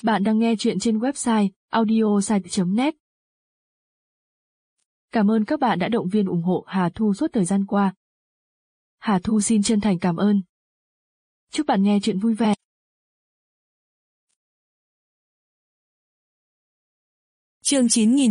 Bạn đang nghe chuyện trên website audiosite.net. Cảm ơn các bạn đã động viên ủng hộ Hà Thu suốt thời gian qua. Hà Thu xin chân thành cảm ơn. Chúc bạn nghe chuyện vui vẻ. Chương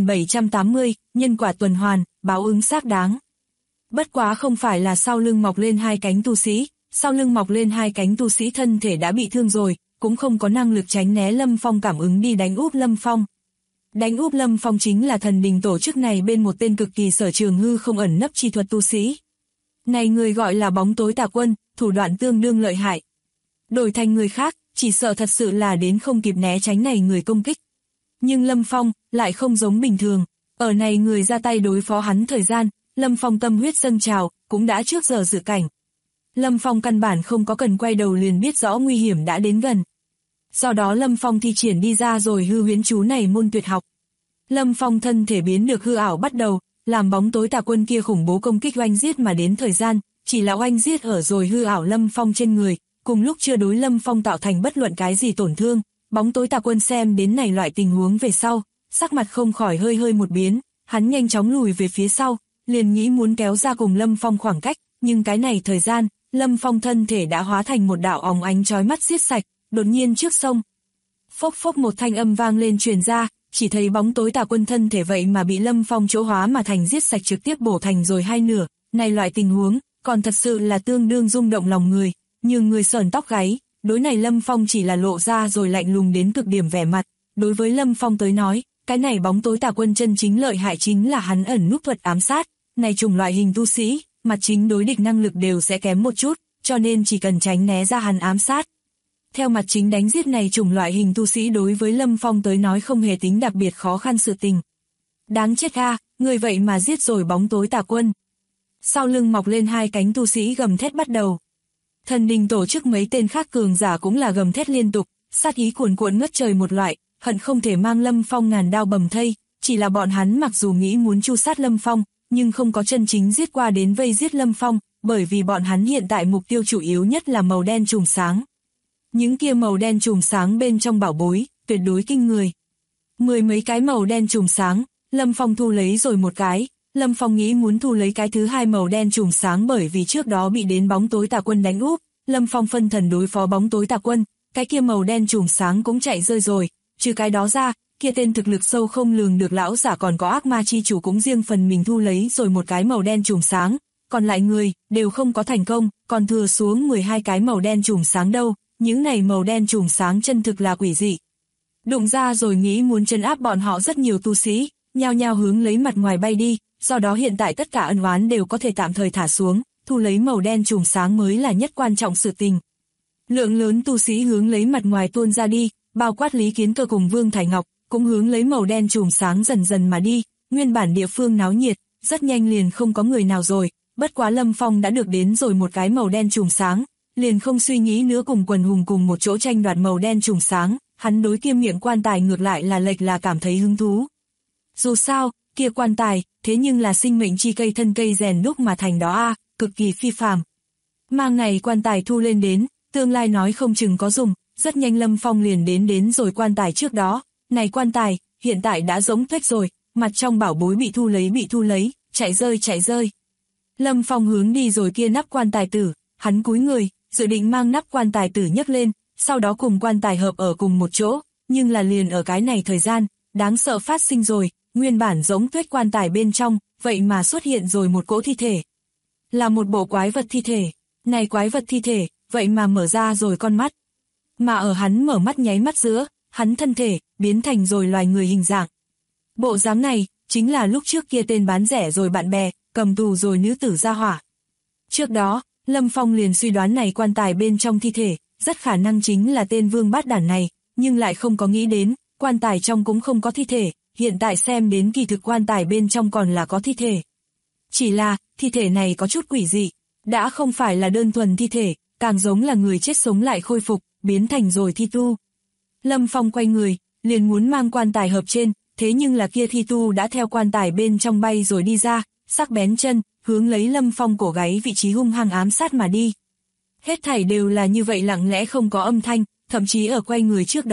9780, nhân quả tuần hoàn, báo ứng xác đáng. Bất quá không phải là sau lưng mọc lên hai cánh tu sĩ, sau lưng mọc lên hai cánh tu sĩ thân thể đã bị thương rồi, cũng không có năng lực tránh né Lâm Phong cảm ứng đi đánh úp Lâm Phong. Đánh úp Lâm Phong chính là thần đình tổ chức này bên một tên cực kỳ sở trường hư không ẩn nấp chi thuật tu sĩ. Này người gọi là bóng tối tà quân, thủ đoạn tương đương lợi hại. Đổi thành người khác, chỉ sợ thật sự là đến không kịp né tránh này người công kích. Nhưng Lâm Phong lại không giống bình thường, ở này người ra tay đối phó hắn thời gian, Lâm Phong tâm huyết dâng trào, cũng đã trước giờ dự cảnh. Lâm Phong căn bản không có cần quay đầu liền biết rõ nguy hiểm đã đến gần. Do đó Lâm Phong thi triển đi ra rồi hư huyễn chú này môn tuyệt học. Lâm Phong thân thể biến được hư ảo bắt đầu, làm bóng tối tà quân kia khủng bố công kích oanh giết mà đến thời gian, chỉ là oanh giết ở rồi hư ảo Lâm Phong trên người, cùng lúc chưa đối Lâm Phong tạo thành bất luận cái gì tổn thương. Bóng tối tà quân xem đến này loại tình huống về sau, sắc mặt không khỏi hơi một biến, hắn nhanh chóng lùi về phía sau, liền nghĩ muốn kéo ra cùng Lâm Phong khoảng cách, nhưng cái này thời gian, Lâm Phong thân thể đã hóa thành một đạo óng ánh chói mắt giết sạch, đột nhiên trước sông. Phốc phốc một thanh âm vang lên truyền ra, chỉ thấy bóng tối tà quân thân thể vậy mà bị Lâm Phong chỗ hóa mà thành giết sạch trực tiếp bổ thành rồi hai nửa, này loại tình huống, còn thật sự là tương đương rung động lòng người, như người sởn tóc gáy. Đối này Lâm Phong chỉ là lộ ra rồi lạnh lùng đến cực điểm vẻ mặt, đối với Lâm Phong tới nói, cái này bóng tối tà quân chân chính lợi hại chính là hắn ẩn núp thuật ám sát, này chủng loại hình tu sĩ, mặt chính đối địch năng lực đều sẽ kém một chút, cho nên chỉ cần tránh né ra hắn ám sát. Theo mặt chính đánh giết này chủng loại hình tu sĩ đối với Lâm Phong tới nói không hề tính đặc biệt khó khăn sự tình. Đáng chết a, người vậy mà giết rồi bóng tối tà quân. Sau lưng mọc lên hai cánh tu sĩ gầm thét bắt đầu. Thần đình tổ chức mấy tên khác cường giả cũng là gầm thét liên tục, sát ý cuồn cuộn ngất trời một loại, hận không thể mang Lâm Phong ngàn đao bầm thây, chỉ là bọn hắn mặc dù nghĩ muốn tru sát Lâm Phong, nhưng không có chân chính giết qua đến vây giết Lâm Phong, bởi vì bọn hắn hiện tại mục tiêu chủ yếu nhất là màu đen chùm sáng. Những kia màu đen chùm sáng bên trong bảo bối, tuyệt đối kinh người. Mười mấy cái màu đen chùm sáng, Lâm Phong thu lấy rồi một cái. Lâm Phong nghĩ muốn thu lấy cái thứ hai màu đen chùm sáng bởi vì trước đó bị đến bóng tối tà quân đánh úp, Lâm Phong phân thần đối phó bóng tối tà quân, cái kia màu đen chùm sáng cũng chạy rơi rồi, trừ cái đó ra, kia tên thực lực sâu không lường được lão giả còn có ác ma chi chủ cũng riêng phần mình thu lấy rồi một cái màu đen chùm sáng, còn lại người đều không có thành công, còn thừa xuống 12 cái màu đen chùm sáng đâu, những này màu đen chùm sáng chân thực là quỷ dị. Đụng ra rồi nghĩ muốn trấn áp bọn họ rất nhiều tu sĩ, nhao nhao hướng lấy mặt ngoài bay đi. Do đó hiện tại tất cả ân oán đều có thể tạm thời thả xuống, thu lấy màu đen chùm sáng mới là nhất quan trọng sự tình. Lượng lớn tu sĩ hướng lấy mặt ngoài tuôn ra đi, bao quát Lý Kiến Cơ cùng Vương Thải Ngọc, cũng hướng lấy màu đen chùm sáng dần dần mà đi, nguyên bản địa phương náo nhiệt, rất nhanh liền không có người nào rồi, bất quá Lâm Phong đã được đến rồi một cái màu đen chùm sáng, liền không suy nghĩ nữa cùng quần hùng cùng một chỗ tranh đoạt màu đen chùm sáng, hắn đối kia miệng quan tài ngược lại là lệch là cảm thấy hứng thú. Dù sao, kia quan tài, thế nhưng là sinh mệnh chi cây thân cây rèn đúc mà thành đó a, cực kỳ phi phàm. Mang này quan tài thu lên đến, tương lai nói không chừng có dùng, rất nhanh Lâm Phong liền đến rồi quan tài trước đó, này quan tài, hiện tại đã rỗng tuếch rồi, mặt trong bảo bối bị thu lấy, chạy rơi. Lâm Phong hướng đi rồi kia nắp quan tài tử, hắn cúi người, dự định mang nắp quan tài tử nhấc lên, sau đó cùng quan tài hợp ở cùng một chỗ, nhưng là liền ở cái này thời gian, đáng sợ phát sinh rồi. Nguyên bản giống tuếch quan tài bên trong, vậy mà xuất hiện rồi một cỗ thi thể. Là một bộ quái vật thi thể. Này quái vật thi thể, vậy mà mở ra rồi con mắt. Mà ở hắn mở mắt nháy mắt giữa, hắn thân thể, biến thành rồi loài người hình dạng. Bộ dáng này, chính là lúc trước kia tên bán rẻ rồi bạn bè, cầm tù rồi nữ tử ra hỏa. Trước đó, Lâm Phong liền suy đoán này quan tài bên trong thi thể, rất khả năng chính là tên vương bát đản này, nhưng lại không có nghĩ đến, quan tài trong cũng không có thi thể. Hiện tại xem đến kỳ thực quan tài bên trong còn là có thi thể. Chỉ là, thi thể này có chút quỷ dị, đã không phải là đơn thuần thi thể, càng giống là người chết sống lại khôi phục, biến thành rồi thi tu. Lâm Phong quay người, liền muốn mang quan tài hợp trên, thế nhưng là kia thi tu đã theo quan tài bên trong bay rồi đi ra, sắc bén chân, hướng lấy Lâm Phong cổ gáy vị trí hung hăng ám sát mà đi. Hết thảy đều là như vậy lặng lẽ không có âm thanh, thậm chí ở quay người trước đó,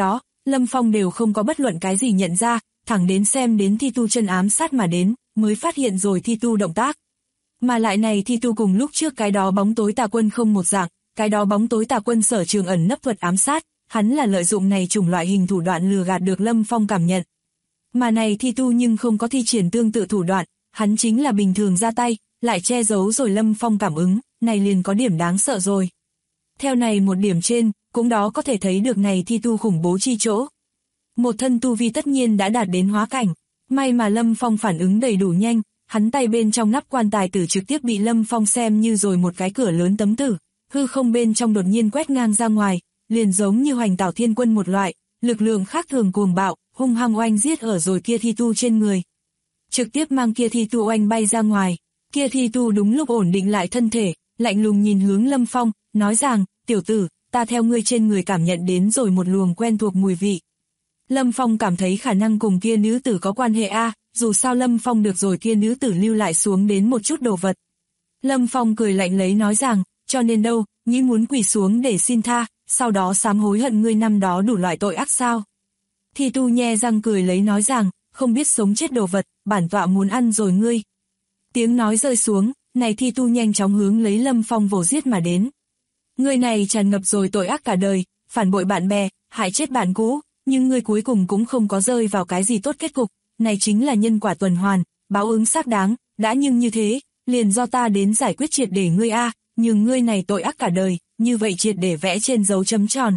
Lâm Phong đều không có bất luận cái gì nhận ra, thẳng đến xem đến Thi Tu chân ám sát mà đến, mới phát hiện rồi Thi Tu động tác. Mà lại này Thi Tu cùng lúc trước cái đó bóng tối tà quân không một dạng, cái đó bóng tối tà quân sở trường ẩn nấp thuật ám sát, hắn là lợi dụng này chủng loại hình thủ đoạn lừa gạt được Lâm Phong cảm nhận. Mà này Thi Tu nhưng không có thi triển tương tự thủ đoạn, hắn chính là bình thường ra tay, lại che giấu rồi Lâm Phong cảm ứng, này liền có điểm đáng sợ rồi. Theo này một điểm trên, cũng đó có thể thấy được này Thi Tu khủng bố chi chỗ. Một thân tu vi tất nhiên đã đạt đến hóa cảnh, may mà Lâm Phong phản ứng đầy đủ nhanh, hắn tay bên trong nắp quan tài tử trực tiếp bị Lâm Phong xem như rồi một cái cửa lớn tấm tử, hư không bên trong đột nhiên quét ngang ra ngoài, liền giống như Hoành Tảo Thiên Quân một loại, lực lượng khác thường cuồng bạo, hung hăng oanh giết ở rồi kia Thi Tu trên người. Trực tiếp mang kia Thi Tu oanh bay ra ngoài, kia Thi Tu đúng lúc ổn định lại thân thể, lạnh lùng nhìn hướng Lâm Phong, nói rằng, tiểu tử, ta theo ngươi trên người cảm nhận đến rồi một luồng quen thuộc mùi vị. Lâm Phong cảm thấy khả năng cùng kia nữ tử có quan hệ a, dù sao Lâm Phong được rồi kia nữ tử lưu lại xuống đến một chút đồ vật. Lâm Phong cười lạnh lấy nói rằng, cho nên đâu, nghĩ muốn quỳ xuống để xin tha, sau đó sám hối hận ngươi năm đó đủ loại tội ác sao. Thi Tu nhe răng cười lấy nói rằng, không biết sống chết đồ vật, bản tọa muốn ăn rồi ngươi. Tiếng nói rơi xuống, này Thi Tu nhanh chóng hướng lấy Lâm Phong vồ giết mà đến. Ngươi này tràn ngập rồi tội ác cả đời, phản bội bạn bè, hại chết bạn cũ, nhưng ngươi cuối cùng cũng không có rơi vào cái gì tốt kết cục, này chính là nhân quả tuần hoàn, báo ứng xác đáng, đã nhưng như thế, liền do ta đến giải quyết triệt để ngươi a, nhưng ngươi này tội ác cả đời, như vậy triệt để vẽ trên dấu chấm tròn.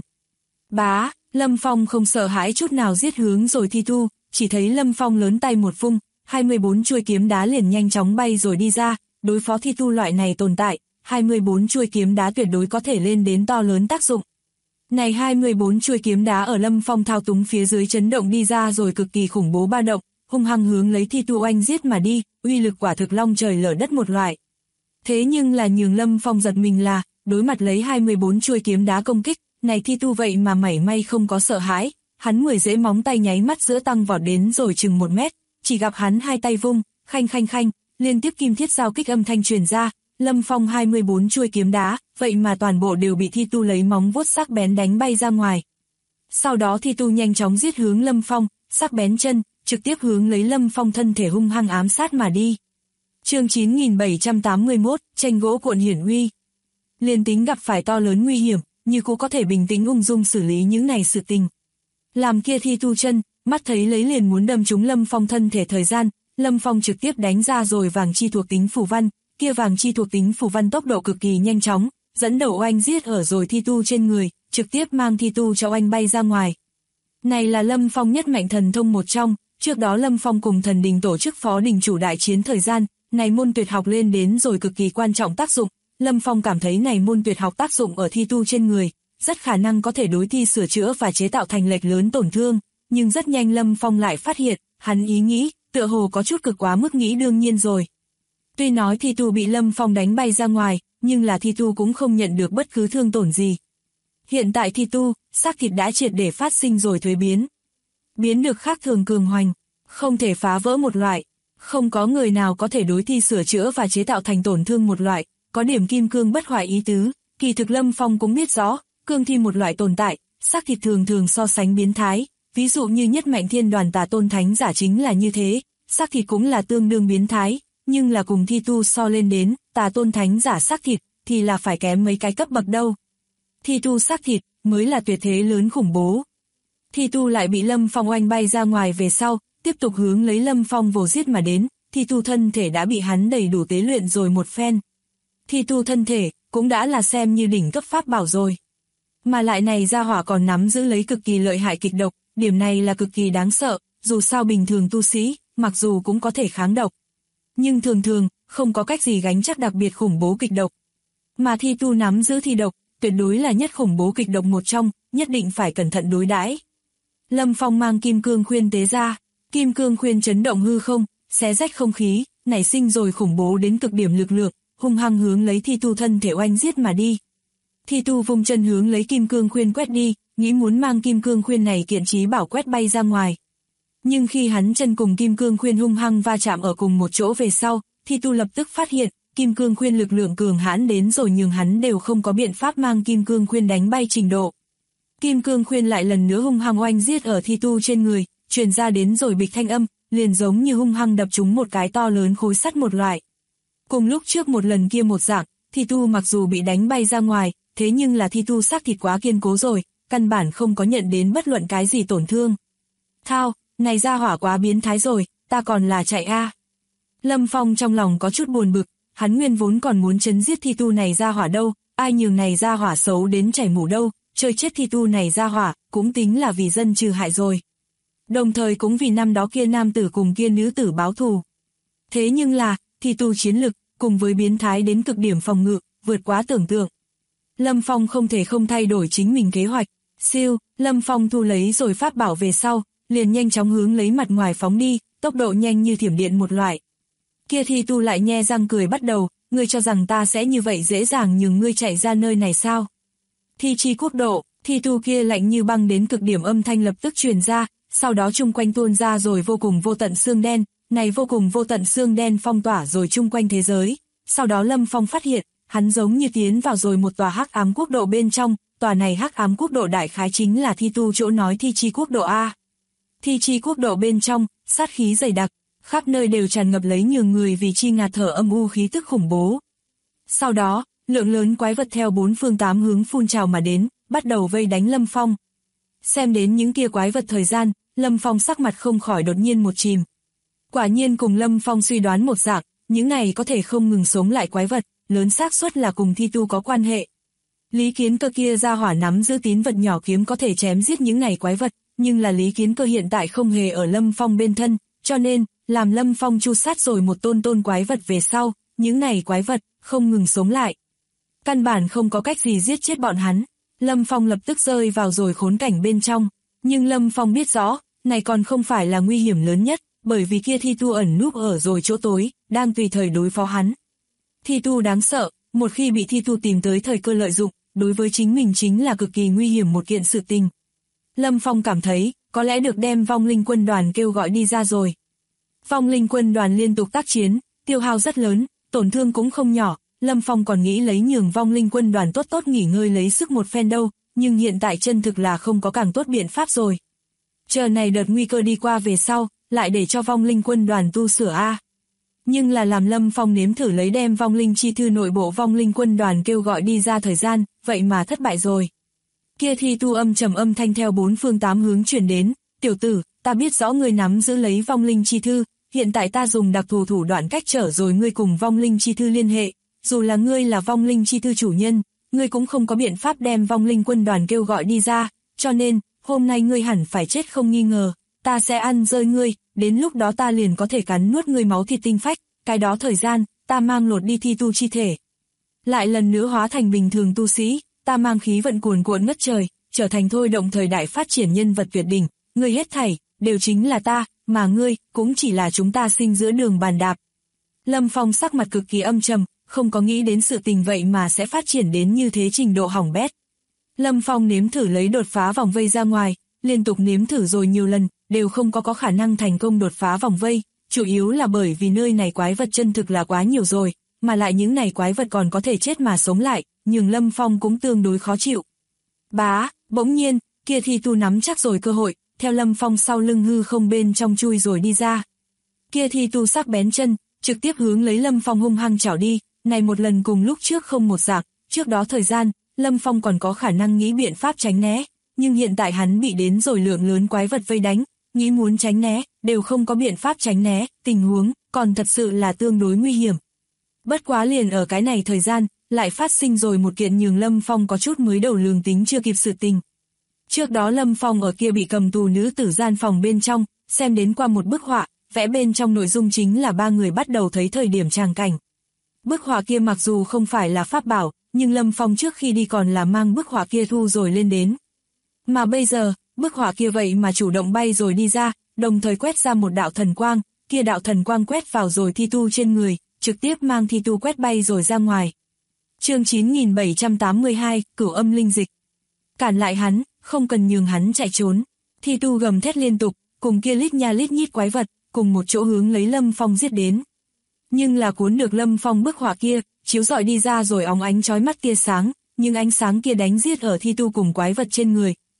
Bá, Lâm Phong không sợ hãi chút nào giết hướng rồi Thi Tu, chỉ thấy Lâm Phong lớn tay một vung, 24 chuôi kiếm đá liền nhanh chóng bay rồi đi ra, đối phó Thi Tu loại này tồn tại, 24 chuôi kiếm đá tuyệt đối có thể lên đến to lớn tác dụng. Này 24 chuôi kiếm đá ở Lâm Phong thao túng phía dưới chấn động đi ra rồi cực kỳ khủng bố ba động, hung hăng hướng lấy Thi Tu oanh giết mà đi, uy lực quả thực long trời lở đất một loại. Thế nhưng là nhường Lâm Phong giật mình là, đối mặt lấy 24 chuôi kiếm đá công kích, này Thi Tu vậy mà mảy may không có sợ hãi, hắn 10 rễ móng tay nháy mắt giữa tăng vọt đến rồi chừng 1 mét, chỉ gặp hắn hai tay vung, khanh khanh khanh, liên tiếp kim thiết giao kích âm thanh truyền ra, Lâm Phong 24 chuôi kiếm đá, vậy mà toàn bộ đều bị Thi Tu lấy móng vuốt sắc bén đánh bay ra ngoài. Sau đó Thi Tu nhanh chóng giết hướng Lâm Phong, sắc bén chân, trực tiếp hướng lấy Lâm Phong thân thể hung hăng ám sát mà đi. Chương 9781, tranh gỗ cuộn hiển uy. Liên tính gặp phải to lớn nguy hiểm, như cô có thể bình tĩnh ung dung xử lý những này sự tình. Làm kia Thi Tu chân, mắt thấy lấy liền muốn đâm trúng Lâm Phong thân thể thời gian, Lâm Phong trực tiếp đánh ra rồi vàng chi thuộc tính phù văn, kia vàng chi thuộc tính phù văn tốc độ cực kỳ nhanh chóng, dẫn đầu oanh giết ở rồi Thi Tu trên người, trực tiếp mang Thi Tu cho oanh bay ra ngoài. Này là Lâm Phong nhất mạnh thần thông một trong, trước đó Lâm Phong cùng thần đình tổ chức phó đình chủ đại chiến thời gian, này môn tuyệt học lên đến rồi cực kỳ quan trọng tác dụng, Lâm Phong cảm thấy này môn tuyệt học tác dụng ở Thi Tu trên người, rất khả năng có thể đối Thi sửa chữa và chế tạo thành lệch lớn tổn thương, nhưng rất nhanh Lâm Phong lại phát hiện, hắn ý nghĩ, tựa hồ có chút cực quá mức nghĩ đương nhiên rồi. Tuy nói Thi Tu bị Lâm Phong đánh bay ra ngoài, nhưng là Thi Tu cũng không nhận được bất cứ thương tổn gì. Hiện tại Thi Tu, xác thịt đã triệt để phát sinh rồi thuế biến. Biến được khác thường cường hoành, không thể phá vỡ một loại, không có người nào có thể đối Thi sửa chữa và chế tạo thành tổn thương một loại, có điểm kim cương bất hoại ý tứ, kỳ thực Lâm Phong cũng biết rõ, cương thi một loại tồn tại, xác thịt thường thường so sánh biến thái, ví dụ như nhất mạnh thiên đoàn tà tôn thánh giả chính là như thế, xác thịt cũng là tương đương biến thái, nhưng là cùng Thi Tu so lên đến, tà tôn thánh giả xác thịt, thì là phải kém mấy cái cấp bậc đâu. Thi Tu xác thịt, mới là tuyệt thế lớn khủng bố. Thi Tu lại bị Lâm Phong oanh bay ra ngoài về sau, tiếp tục hướng lấy Lâm Phong vồ giết mà đến, Thi Tu thân thể đã bị hắn đầy đủ tế luyện rồi một phen. Thi Tu thân thể, cũng đã là xem như đỉnh cấp pháp bảo rồi. Mà lại này gia hỏa còn nắm giữ lấy cực kỳ lợi hại kịch độc, điểm này là cực kỳ đáng sợ, dù sao bình thường tu sĩ, mặc dù cũng có thể kháng độc. Nhưng thường thường, không có cách gì gánh chắc đặc biệt khủng bố kịch độc. Mà Thi Tu nắm giữ thi độc, tuyệt đối là nhất khủng bố kịch độc một trong, nhất định phải cẩn thận đối đãi. Lâm Phong mang kim cương khuyên tế ra, kim cương khuyên chấn động hư không, xé rách không khí, nảy sinh rồi khủng bố đến cực điểm lực lượng, hung hăng hướng lấy Thi Tu thân thể oanh giết mà đi. Thi Tu vung chân hướng lấy kim cương khuyên quét đi, nghĩ muốn mang kim cương khuyên này kiện trí bảo quét bay ra ngoài. Nhưng khi hắn chân cùng kim cương khuyên hung hăng va chạm ở cùng một chỗ về sau, Thi Tu lập tức phát hiện, kim cương khuyên lực lượng cường hãn đến rồi nhường hắn đều không có biện pháp mang kim cương khuyên đánh bay trình độ. Kim cương khuyên lại lần nữa hung hăng oanh giết ở thi tu trên người, truyền ra đến rồi bịch thanh âm, liền giống như hung hăng đập trúng một cái to lớn khối sắt một loại. Cùng lúc trước một lần kia một dạng, thi tu mặc dù bị đánh bay ra ngoài, thế nhưng là thi tu xác thịt quá kiên cố rồi, căn bản không có nhận đến bất luận cái gì tổn thương. Thao, này ra hỏa quá biến thái rồi, ta còn là chạy a. Lâm Phong trong lòng có chút buồn bực, hắn nguyên vốn còn muốn chấn giết thi tu này ra hỏa đâu, ai nhường này ra hỏa xấu đến chảy mủ đâu, chơi chết thi tu này ra hỏa, cũng tính là vì dân trừ hại rồi. Đồng thời cũng vì năm đó kia nam tử cùng kia nữ tử báo thù. Thế nhưng là, thi tu chiến lực, cùng với biến thái đến cực điểm phòng ngự, vượt quá tưởng tượng. Lâm Phong không thể không thay đổi chính mình kế hoạch. Siêu, Lâm Phong thu lấy rồi pháp bảo về sau, liền nhanh chóng hướng lấy mặt ngoài phóng đi, tốc độ nhanh như thiểm điện một loại. Kia thi tu lại nhe răng cười bắt đầu, ngươi cho rằng ta sẽ như vậy dễ dàng nhường ngươi chạy ra nơi này sao? Thi chi quốc độ, thi tu kia lạnh như băng đến cực điểm âm thanh lập tức truyền ra, sau đó chung quanh tuôn ra rồi vô cùng vô tận xương đen, này vô cùng vô tận xương đen phong tỏa rồi chung quanh thế giới. Sau đó Lâm Phong phát hiện, hắn giống như tiến vào rồi một tòa hắc ám quốc độ bên trong, tòa này hắc ám quốc độ đại khái chính là thi tu chỗ nói thi chi quốc độ A. Thi chi quốc độ bên trong, sát khí dày đặc, khắp nơi đều tràn ngập lấy nhường người vì chi ngạt thở âm u khí tức khủng bố. Sau đó, lượng lớn quái vật theo bốn phương tám hướng phun trào mà đến, bắt đầu vây đánh Lâm Phong. Xem đến những kia quái vật thời gian, Lâm Phong sắc mặt không khỏi đột nhiên một chìm. Quả nhiên cùng Lâm Phong suy đoán một dạng, những này có thể không ngừng sống lại quái vật, lớn xác suất là cùng thi tu có quan hệ. Lý Kiến Cơ kia ra hỏa nắm giữ tín vật nhỏ kiếm có thể chém giết những này quái vật, nhưng là Lý Kiến Cơ hiện tại không hề ở Lâm Phong bên thân, cho nên, làm Lâm Phong chu sát rồi một tôn quái vật về sau, những này quái vật không ngừng sống lại. Căn bản không có cách gì giết chết bọn hắn, Lâm Phong lập tức rơi vào rồi khốn cảnh bên trong, nhưng Lâm Phong biết rõ, này còn không phải là nguy hiểm lớn nhất, bởi vì kia thi tu ẩn núp ở rồi chỗ tối, đang tùy thời đối phó hắn. Thi tu đáng sợ, một khi bị thi tu tìm tới thời cơ lợi dụng, đối với chính mình chính là cực kỳ nguy hiểm một kiện sự tình. Lâm Phong cảm thấy, có lẽ được đem vong linh quân đoàn kêu gọi đi ra rồi. Vong linh quân đoàn liên tục tác chiến, tiêu hao rất lớn, tổn thương cũng không nhỏ, Lâm Phong còn nghĩ lấy nhường vong linh quân đoàn tốt tốt nghỉ ngơi lấy sức một phen đâu, nhưng hiện tại chân thực là không có càng tốt biện pháp rồi. Chờ này đợt nguy cơ đi qua về sau, lại để cho vong linh quân đoàn tu sửa A. Nhưng là làm Lâm Phong nếm thử lấy đem vong linh chi thư nội bộ vong linh quân đoàn kêu gọi đi ra thời gian, vậy mà thất bại rồi. Kia thi tu âm trầm âm thanh theo bốn phương tám hướng truyền đến, tiểu tử, ta biết rõ ngươi nắm giữ lấy vong linh chi thư, hiện tại ta dùng đặc thù thủ đoạn cách trở rồi ngươi cùng vong linh chi thư liên hệ, dù là ngươi là vong linh chi thư chủ nhân, ngươi cũng không có biện pháp đem vong linh quân đoàn kêu gọi đi ra, cho nên, hôm nay ngươi hẳn phải chết không nghi ngờ, ta sẽ ăn rơi ngươi, đến lúc đó ta liền có thể cắn nuốt ngươi máu thịt tinh phách, cái đó thời gian, ta mang lột đi thi tu chi thể. Lại lần nữa hóa thành bình thường tu sĩ, ta mang khí vận cuồn cuộn ngất trời, trở thành thôi động thời đại phát triển nhân vật tuyệt đỉnh, ngươi hết thảy, đều chính là ta, mà ngươi, cũng chỉ là chúng ta sinh giữa đường bàn đạp. Lâm Phong sắc mặt cực kỳ âm trầm, không có nghĩ đến sự tình vậy mà sẽ phát triển đến như thế trình độ hỏng bét. Lâm Phong nếm thử lấy đột phá vòng vây ra ngoài, liên tục nếm thử rồi nhiều lần, đều không có khả năng thành công đột phá vòng vây, chủ yếu là bởi vì nơi này quái vật chân thực là quá nhiều rồi, mà lại những này quái vật còn có thể chết mà sống lại, nhưng Lâm Phong cũng tương đối khó chịu. Bỗng nhiên, kia thi tu nắm chắc rồi cơ hội, theo Lâm Phong sau lưng hư không bên trong chui rồi đi ra. Kia thi tu sắc bén chân, trực tiếp hướng lấy Lâm Phong hung hăng chảo đi, này một lần cùng lúc trước không một dạng, trước đó thời gian, Lâm Phong còn có khả năng nghĩ biện pháp tránh né, nhưng hiện tại hắn bị đến rồi lượng lớn quái vật vây đánh, nghĩ muốn tránh né, đều không có biện pháp tránh né, tình huống, còn thật sự là tương đối nguy hiểm. Bất quá liền ở cái này thời gian, lại phát sinh rồi một kiện nhường Lâm Phong có chút mới đầu lường tính chưa kịp sự tình. Trước đó Lâm Phong ở kia bị cầm tù nữ tử gian phòng bên trong, xem đến qua một bức họa, vẽ bên trong nội dung chính là ba người bắt đầu thấy thời điểm tràng cảnh. Bức họa kia mặc dù không phải là pháp bảo, nhưng Lâm Phong trước khi đi còn là mang bức họa kia thu rồi lên đến. Mà bây giờ, bức họa kia vậy mà chủ động bay rồi đi ra, đồng thời quét ra một đạo thần quang, kia đạo thần quang quét vào rồi thi tu trên người, trực tiếp mang thi tu quét bay rồi ra ngoài. Chương 9782, Cửu Âm Linh Dịch. Cản lại hắn, không cần nhường hắn chạy trốn. Thi tu gầm thét liên tục, cùng kia lít nha lít nhít quái vật, cùng một chỗ hướng lấy Lâm Phong giết đến. Nhưng là cuốn được Lâm Phong bức họa kia, chiếu rọi đi ra rồi óng ánh chói mắt tia sáng, nhưng ánh sáng kia đánh giết ở thi tu cùng quái vật trên người,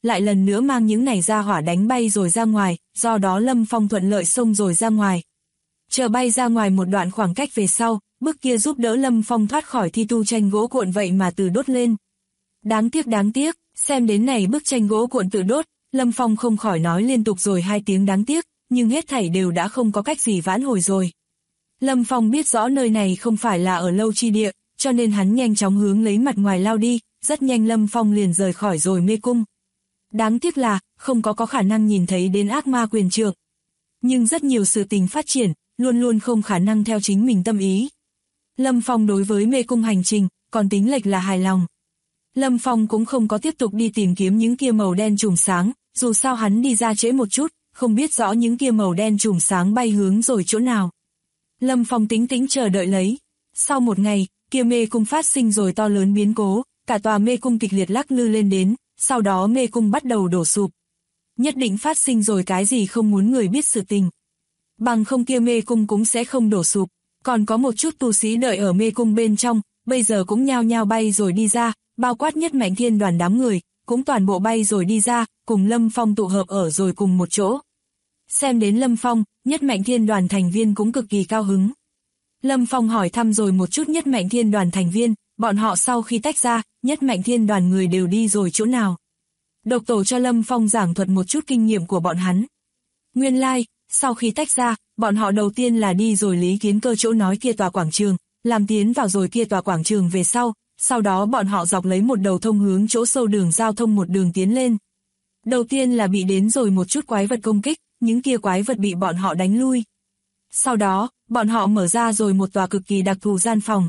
lại lần nữa mang những này ra hỏa đánh bay rồi ra ngoài, do đó Lâm Phong thuận lợi xông rồi ra ngoài. Chờ bay ra ngoài một đoạn khoảng cách về sau, bức kia giúp đỡ Lâm Phong thoát khỏi thi tu tranh gỗ cuộn vậy mà từ đốt lên. Đáng tiếc, xem đến này bức tranh gỗ cuộn tự đốt, Lâm Phong không khỏi nói liên tục rồi 2 tiếng đáng tiếc, nhưng hết thảy đều đã không có cách gì vãn hồi rồi. Lâm Phong biết rõ nơi này không phải là ở lâu chi địa, cho nên hắn nhanh chóng hướng lấy mặt ngoài lao đi, rất nhanh Lâm Phong liền rời khỏi rồi mê cung. Đáng tiếc là, không có khả năng nhìn thấy đến ác ma quyền trượng. Nhưng rất nhiều sự tình phát triển, luôn luôn không khả năng theo chính mình tâm ý. Lâm Phong đối với mê cung hành trình, còn tính lệch là hài lòng. Lâm Phong cũng không có tiếp tục đi tìm kiếm những kia màu đen chùm sáng, dù sao hắn đi ra trễ một chút, không biết rõ những kia màu đen chùm sáng bay hướng rồi chỗ nào. Lâm Phong tĩnh tĩnh chờ đợi lấy. Sau một ngày, kia mê cung phát sinh rồi to lớn biến cố, cả tòa mê cung kịch liệt lắc lư lên đến, sau đó mê cung bắt đầu đổ sụp. Nhất định phát sinh rồi cái gì không muốn người biết sự tình. Bằng không kia mê cung cũng sẽ không đổ sụp. Còn có một chút tu sĩ đợi ở mê cung bên trong, bây giờ cũng nhao nhao bay rồi đi ra, bao quát Nhất Mạnh Thiên đoàn đám người, cũng toàn bộ bay rồi đi ra, cùng Lâm Phong tụ hợp ở rồi cùng một chỗ. Xem đến Lâm Phong, Nhất Mạnh Thiên đoàn thành viên cũng cực kỳ cao hứng. Lâm Phong hỏi thăm rồi một chút Nhất Mạnh Thiên đoàn thành viên, bọn họ sau khi tách ra, Nhất Mạnh Thiên đoàn người đều đi rồi chỗ nào. Độc Tổ cho Lâm Phong giảng thuật một chút kinh nghiệm của bọn hắn. Nguyên lai, sau khi tách ra, bọn họ đầu tiên là đi rồi Lý Kiến Cơ chỗ nói kia tòa quảng trường, làm tiến vào rồi kia tòa quảng trường về sau đó bọn họ dọc lấy một đầu thông hướng chỗ sâu đường giao thông một đường tiến lên. Đầu tiên là bị đến rồi một chút quái vật công kích, những kia quái vật bị bọn họ đánh lui. Sau đó, bọn họ mở ra rồi một tòa cực kỳ đặc thù gian phòng.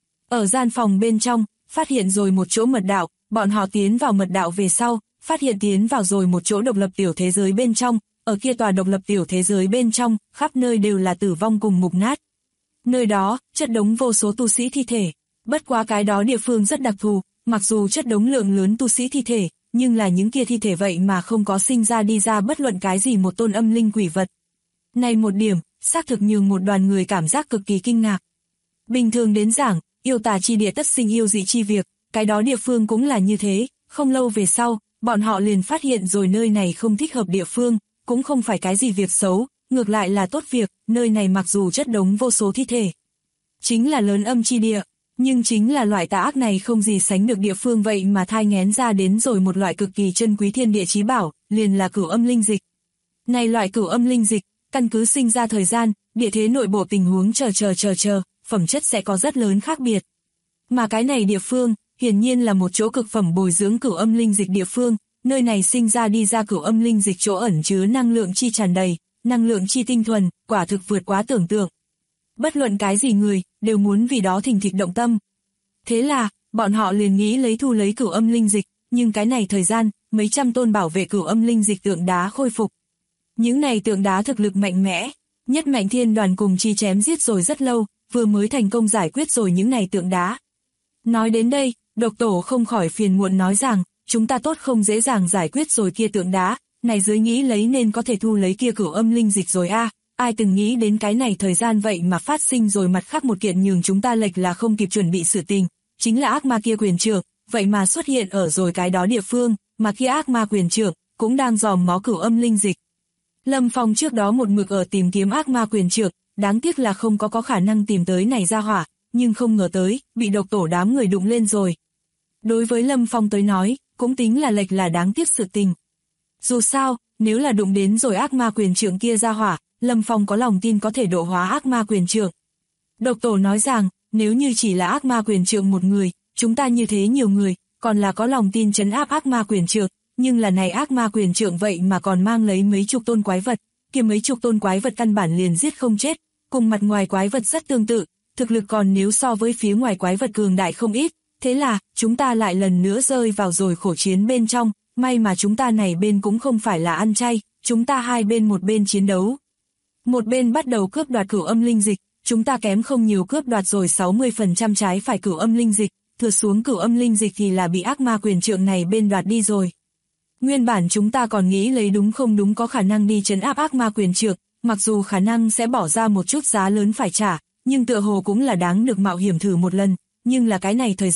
Ở gian phòng bên trong, phát hiện rồi một chỗ mật đạo, bọn họ tiến vào mật đạo về sau, phát hiện tiến vào rồi một chỗ độc lập tiểu thế giới bên trong, ở kia tòa độc lập tiểu thế giới bên trong, khắp nơi đều là tử vong cùng mục nát. Nơi đó, chất đống vô số tu sĩ thi thể, bất quá cái đó địa phương rất đặc thù, mặc dù chất đống lượng lớn tu sĩ thi thể, nhưng là những kia thi thể vậy mà không có sinh ra đi ra bất luận cái gì một tôn âm linh quỷ vật. Này một điểm, xác thực nhường một đoàn người cảm giác cực kỳ kinh ngạc. Bình thường đến giảng, yêu tà chi địa tất sinh yêu dị chi việc, cái đó địa phương cũng là như thế, không lâu về sau, bọn họ liền phát hiện rồi nơi này không thích hợp địa phương, cũng không phải cái gì việc xấu, ngược lại là tốt việc, nơi này mặc dù chất đống vô số thi thể. Chính là lớn âm chi địa, nhưng chính là loại tà ác này không gì sánh được địa phương vậy mà thai nghén ra đến rồi một loại cực kỳ chân quý thiên địa chí bảo, liền là cửu âm linh dịch. Này loại cửu âm linh dịch, căn cứ sinh ra thời gian, địa thế nội bộ tình huống chờ, phẩm chất sẽ có rất lớn khác biệt. Mà cái này địa phương, hiển nhiên là một chỗ cực phẩm bồi dưỡng cửu âm linh dịch địa phương, nơi này sinh ra đi ra cửu âm linh dịch chỗ ẩn chứa năng lượng chi tràn đầy, năng lượng chi tinh thuần, quả thực vượt quá tưởng tượng. Bất luận cái gì người, đều muốn vì đó thình thịch động tâm. Thế là, bọn họ liền nghĩ lấy thu lấy cửu âm linh dịch, nhưng cái này thời gian, mấy trăm tôn bảo vệ cửu âm linh dịch tượng đá khôi phục. Những này tượng đá thực lực mạnh mẽ, Nhất Mạnh Thiên đoàn cùng chi chém giết rồi rất lâu, vừa mới thành công giải quyết rồi những này tượng đá. Nói đến đây, Độc Tổ không khỏi phiền muộn nói rằng, chúng ta tốt không dễ dàng giải quyết rồi kia tượng đá, này dưới nghĩ lấy nên có thể thu lấy kia cửu âm linh dịch rồi a. Ai từng nghĩ đến cái này thời gian vậy mà phát sinh rồi mặt khác một kiện nhường chúng ta lệch là không kịp chuẩn bị sự tình, chính là ác ma kia quyền trưởng, vậy mà xuất hiện ở rồi cái đó địa phương, mà kia ác ma quyền trưởng cũng đang dòm ngó cửu âm linh dịch. Lâm Phong trước đó một mực ở tìm kiếm ác ma quyền trưởng, đáng tiếc là không có khả năng tìm tới này ra hỏa, nhưng không ngờ tới, bị Độc Tổ đám người đụng lên rồi. Đối với Lâm Phong tới nói, cũng tính là lệch là đáng tiếc sự tình. Dù sao, nếu là đụng đến rồi ác ma quyền trưởng kia ra hỏa, Lâm Phong có lòng tin có thể độ hóa ác ma quyền trưởng. Độc Tổ nói rằng, nếu như chỉ là ác ma quyền trưởng một người, chúng ta như thế nhiều người, còn là có lòng tin trấn áp ác ma quyền trưởng, nhưng là này ác ma quyền trưởng vậy mà còn mang lấy mấy chục tôn quái vật, kia mấy chục tôn quái vật căn bản liền giết không chết, cùng mặt ngoài quái vật rất tương tự, thực lực còn nếu so với phía ngoài quái vật cường đại không ít, thế là, chúng ta lại lần nữa rơi vào rồi khổ chiến bên trong, may mà chúng ta này bên cũng không phải là ăn chay, chúng ta hai bên một bên chiến đấu. Một bên bắt đầu cướp đoạt cửu âm linh dịch, chúng ta kém không nhiều cướp đoạt rồi 60% trái phải cửu âm linh dịch, thừa xuống cửu âm linh dịch thì là bị ác ma quyền trưởng này bên đoạt đi rồi. Nguyên bản chúng ta còn nghĩ lấy đúng không đúng có khả năng đi trấn áp ác ma quyền trưởng, mặc dù khả năng sẽ bỏ ra một chút giá lớn phải trả, nhưng tựa hồ cũng là đáng được mạo hiểm thử một lần, nhưng là cái này thời gian,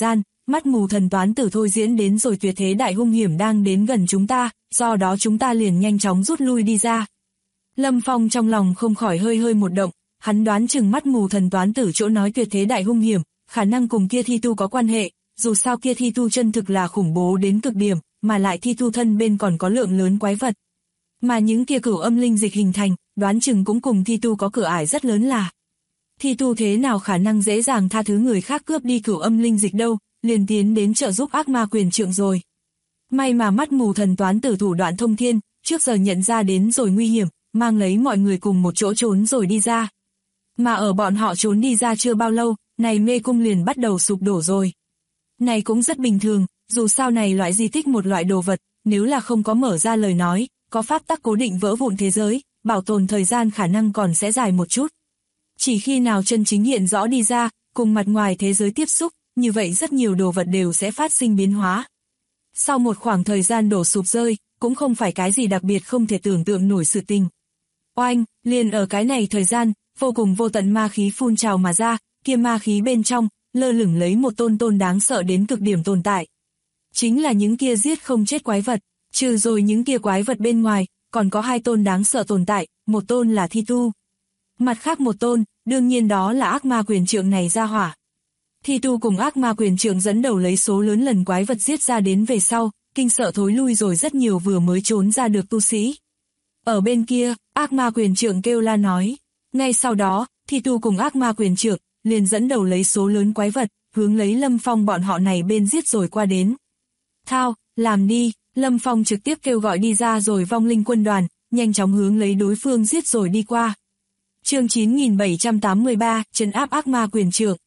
mắt mù thần toán tử thôi diễn đến rồi tuyệt thế đại hung hiểm đang đến gần chúng ta, do đó chúng ta liền nhanh chóng rút lui đi ra. Lâm Phong trong lòng không khỏi hơi hơi một động, hắn đoán chừng mắt mù thần toán tử chỗ nói tuyệt thế đại hung hiểm, khả năng cùng kia thi tu có quan hệ, dù sao kia thi tu chân thực là khủng bố đến cực điểm, mà lại thi tu thân bên còn có lượng lớn quái vật. Mà những kia cửu âm linh dịch hình thành, đoán chừng cũng cùng thi tu có cửa ải rất lớn là. Thi tu thế nào khả năng dễ dàng tha thứ người khác cướp đi cửu âm linh dịch đâu, liền tiến đến trợ giúp ác ma quyền trượng rồi. May mà mắt mù thần toán tử thủ đoạn thông thiên, trước giờ nhận ra đến rồi nguy hiểm, mang lấy mọi người cùng một chỗ trốn rồi đi ra. Mà ở bọn họ trốn đi ra chưa bao lâu, này mê cung liền bắt đầu sụp đổ rồi. Này cũng rất bình thường, dù sao này loại di tích một loại đồ vật, nếu là không có mở ra lời nói, có pháp tắc cố định vỡ vụn thế giới, bảo tồn thời gian khả năng còn sẽ dài một chút. Chỉ khi nào chân chính hiện rõ đi ra, cùng mặt ngoài thế giới tiếp xúc, như vậy rất nhiều đồ vật đều sẽ phát sinh biến hóa. Sau một khoảng thời gian đổ sụp rơi, cũng không phải cái gì đặc biệt không thể tưởng tượng nổi sự tình. Oanh, liền ở cái này thời gian, vô cùng vô tận ma khí phun trào mà ra, kia ma khí bên trong, lơ lửng lấy một tôn đáng sợ đến cực điểm tồn tại. Chính là những kia giết không chết quái vật, trừ rồi những kia quái vật bên ngoài, còn có 2 tôn đáng sợ tồn tại, một tôn là thi tu. Mặt khác một tôn, đương nhiên đó là ác ma quyền trượng này ra hỏa. Thi tu cùng ác ma quyền trượng dẫn đầu lấy số lớn lần quái vật giết ra đến về sau, kinh sợ thối lui rồi rất nhiều vừa mới trốn ra được tu sĩ. Ở bên kia, ác ma quyền trượng kêu la nói. Ngay sau đó, thi tu cùng ác ma quyền trượng liền dẫn đầu lấy số lớn quái vật, hướng lấy Lâm Phong bọn họ này bên giết rồi qua đến. Thao, làm đi, Lâm Phong trực tiếp kêu gọi đi ra rồi vong linh quân đoàn, nhanh chóng hướng lấy đối phương giết rồi đi qua. Chương 9783, trấn áp ác ma quyền trượng.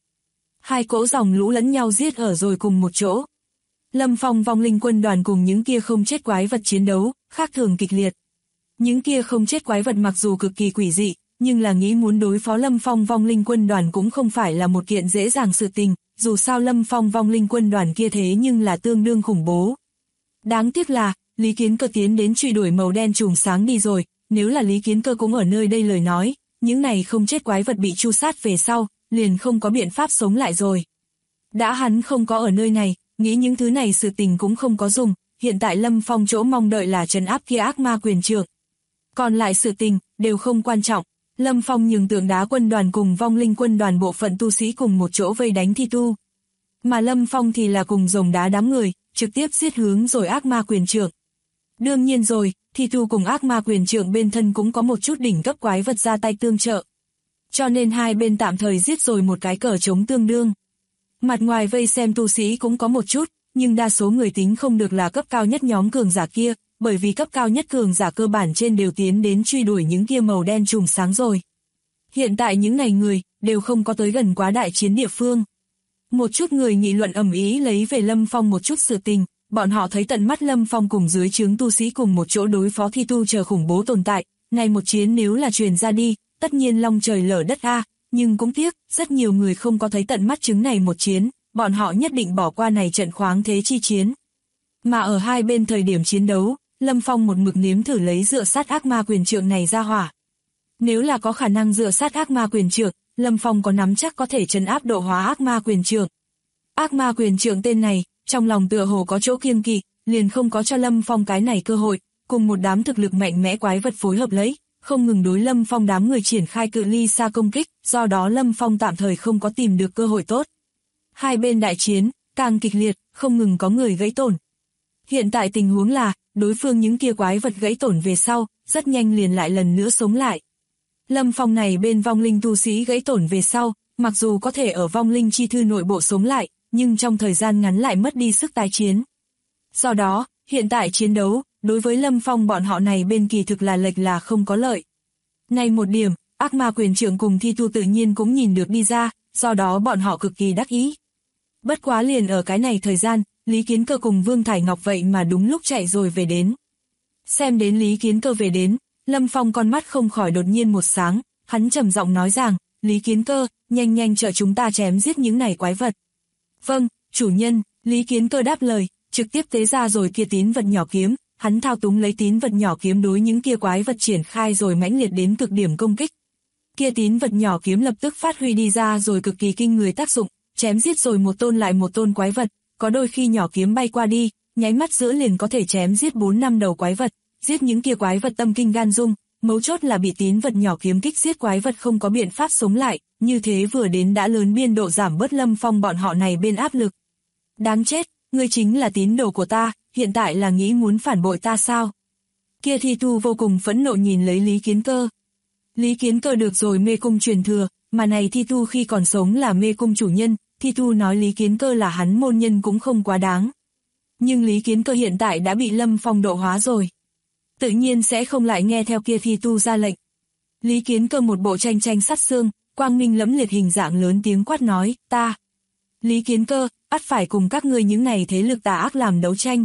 2 cỗ dòng lũ lẫn nhau giết ở rồi cùng một chỗ. Lâm Phong vong linh quân đoàn cùng những kia không chết quái vật chiến đấu, khác thường kịch liệt. Những kia không chết quái vật mặc dù cực kỳ quỷ dị, nhưng là nghĩ muốn đối phó Lâm Phong vong linh quân đoàn cũng không phải là một kiện dễ dàng sự tình, dù sao Lâm Phong vong linh quân đoàn kia thế nhưng là tương đương khủng bố. Đáng tiếc là, Lý Kiến Cơ tiến đến truy đuổi màu đen chùm sáng đi rồi, nếu là Lý Kiến Cơ cũng ở nơi đây lời nói, những này không chết quái vật bị tru sát về sau, liền không có biện pháp sống lại rồi. Đã hắn không có ở nơi này, nghĩ những thứ này sự tình cũng không có dùng, hiện tại Lâm Phong chỗ mong đợi là trấn áp kia ác ma quyền trượng. Còn lại sự tình, đều không quan trọng. Lâm Phong nhường tượng đá quân đoàn cùng vong linh quân đoàn bộ phận tu sĩ cùng một chỗ vây đánh thi tu. Mà Lâm Phong thì là cùng rồng đá đám người, trực tiếp giết hướng rồi ác ma quyền trượng. Đương nhiên rồi, thi tu cùng ác ma quyền trượng bên thân cũng có một chút đỉnh cấp quái vật ra tay tương trợ. Cho nên hai bên tạm thời giết rồi một cái cờ trống tương đương. Mặt ngoài vây xem tu sĩ cũng có một chút, nhưng đa số người tính không được là cấp cao nhất nhóm cường giả kia, bởi vì cấp cao nhất cường giả cơ bản trên đều tiến đến truy đuổi những kia màu đen chùm sáng rồi. Hiện tại những này người, đều không có tới gần quá đại chiến địa phương. Một chút người nghị luận ầm ĩ lấy về Lâm Phong một chút sự tình, bọn họ thấy tận mắt Lâm Phong cùng dưới trướng tu sĩ cùng một chỗ đối phó thi tu chờ khủng bố tồn tại, này một chiến nếu là truyền ra đi, tất nhiên long trời lở đất a, nhưng cũng tiếc, rất nhiều người không có thấy tận mắt chứng này một chiến, bọn họ nhất định bỏ qua này trận khoáng thế chi chiến. Mà ở hai bên thời điểm chiến đấu, Lâm Phong một mực nếm thử lấy dựa sát ác ma quyền trượng này ra hỏa. Nếu là có khả năng dựa sát ác ma quyền trượng, Lâm Phong có nắm chắc có thể trấn áp độ hóa ác ma quyền trượng. Ác ma quyền trượng tên này, trong lòng tựa hồ có chỗ kiêng kỵ, liền không có cho Lâm Phong cái này cơ hội, cùng một đám thực lực mạnh mẽ quái vật phối hợp lấy, không ngừng đối Lâm Phong đám người triển khai cự ly xa công kích, do đó Lâm Phong tạm thời không có tìm được cơ hội tốt. Hai bên đại chiến, càng kịch liệt, không ngừng có người gãy tổn. Hiện tại tình huống là, đối phương những kia quái vật gãy tổn về sau, rất nhanh liền lại lần nữa sống lại. Lâm Phong này bên vong linh tu sĩ gãy tổn về sau, mặc dù có thể ở vong linh chi thư nội bộ sống lại, nhưng trong thời gian ngắn lại mất đi sức tái chiến. Do đó, hiện tại chiến đấu, đối với Lâm Phong bọn họ này bên kỳ thực là lệch là không có lợi. Này một điểm, ác ma quyền trượng cùng thi tu tự nhiên cũng nhìn được đi ra, do đó bọn họ cực kỳ đắc ý. Bất quá liền ở cái này thời gian, Lý Kiến Cơ cùng Vương Thải Ngọc vậy mà đúng lúc chạy rồi về đến. Xem đến Lý Kiến Cơ về đến, Lâm Phong con mắt không khỏi đột nhiên một sáng, hắn trầm giọng nói rằng, Lý Kiến Cơ, nhanh nhanh trợ chúng ta chém giết những này quái vật. Vâng, chủ nhân, Lý Kiến Cơ đáp lời, trực tiếp tế ra rồi kia tín vật nhỏ kiếm, hắn thao túng lấy tín vật nhỏ kiếm đối những kia quái vật triển khai rồi mãnh liệt đến cực điểm công kích. Kia tín vật nhỏ kiếm lập tức phát huy đi ra rồi cực kỳ kinh người tác dụng, chém giết rồi một tôn lại một tôn quái vật, có đôi khi nhỏ kiếm bay qua đi, nháy mắt giữa liền có thể chém giết 4-5 đầu quái vật, giết những kia quái vật tâm kinh gan dung, mấu chốt là bị tín vật nhỏ kiếm kích giết quái vật không có biện pháp sống lại, như thế vừa đến đã lớn biên độ giảm bớt Lâm Phong bọn họ này bên áp lực. Đáng chết, ngươi chính là tín đồ của ta, hiện tại là nghĩ muốn phản bội ta sao? Kia Thi Tu vô cùng phẫn nộ nhìn lấy Lý Kiến Cơ. Lý Kiến Cơ được rồi mê cung truyền thừa, mà này Thi Tu khi còn sống là mê cung chủ nhân, Thi Tu nói Lý Kiến Cơ là hắn môn nhân cũng không quá đáng. Nhưng Lý Kiến Cơ hiện tại đã bị Lâm Phong độ hóa rồi. Tự nhiên sẽ không lại nghe theo kia Thi Tu ra lệnh. Lý Kiến Cơ một bộ tranh tranh sát xương, quang minh lẫm liệt hình dạng lớn tiếng quát nói, ta. Lý Kiến Cơ, ắt phải cùng các ngươi những này thế lực tà ác làm đấu tranh.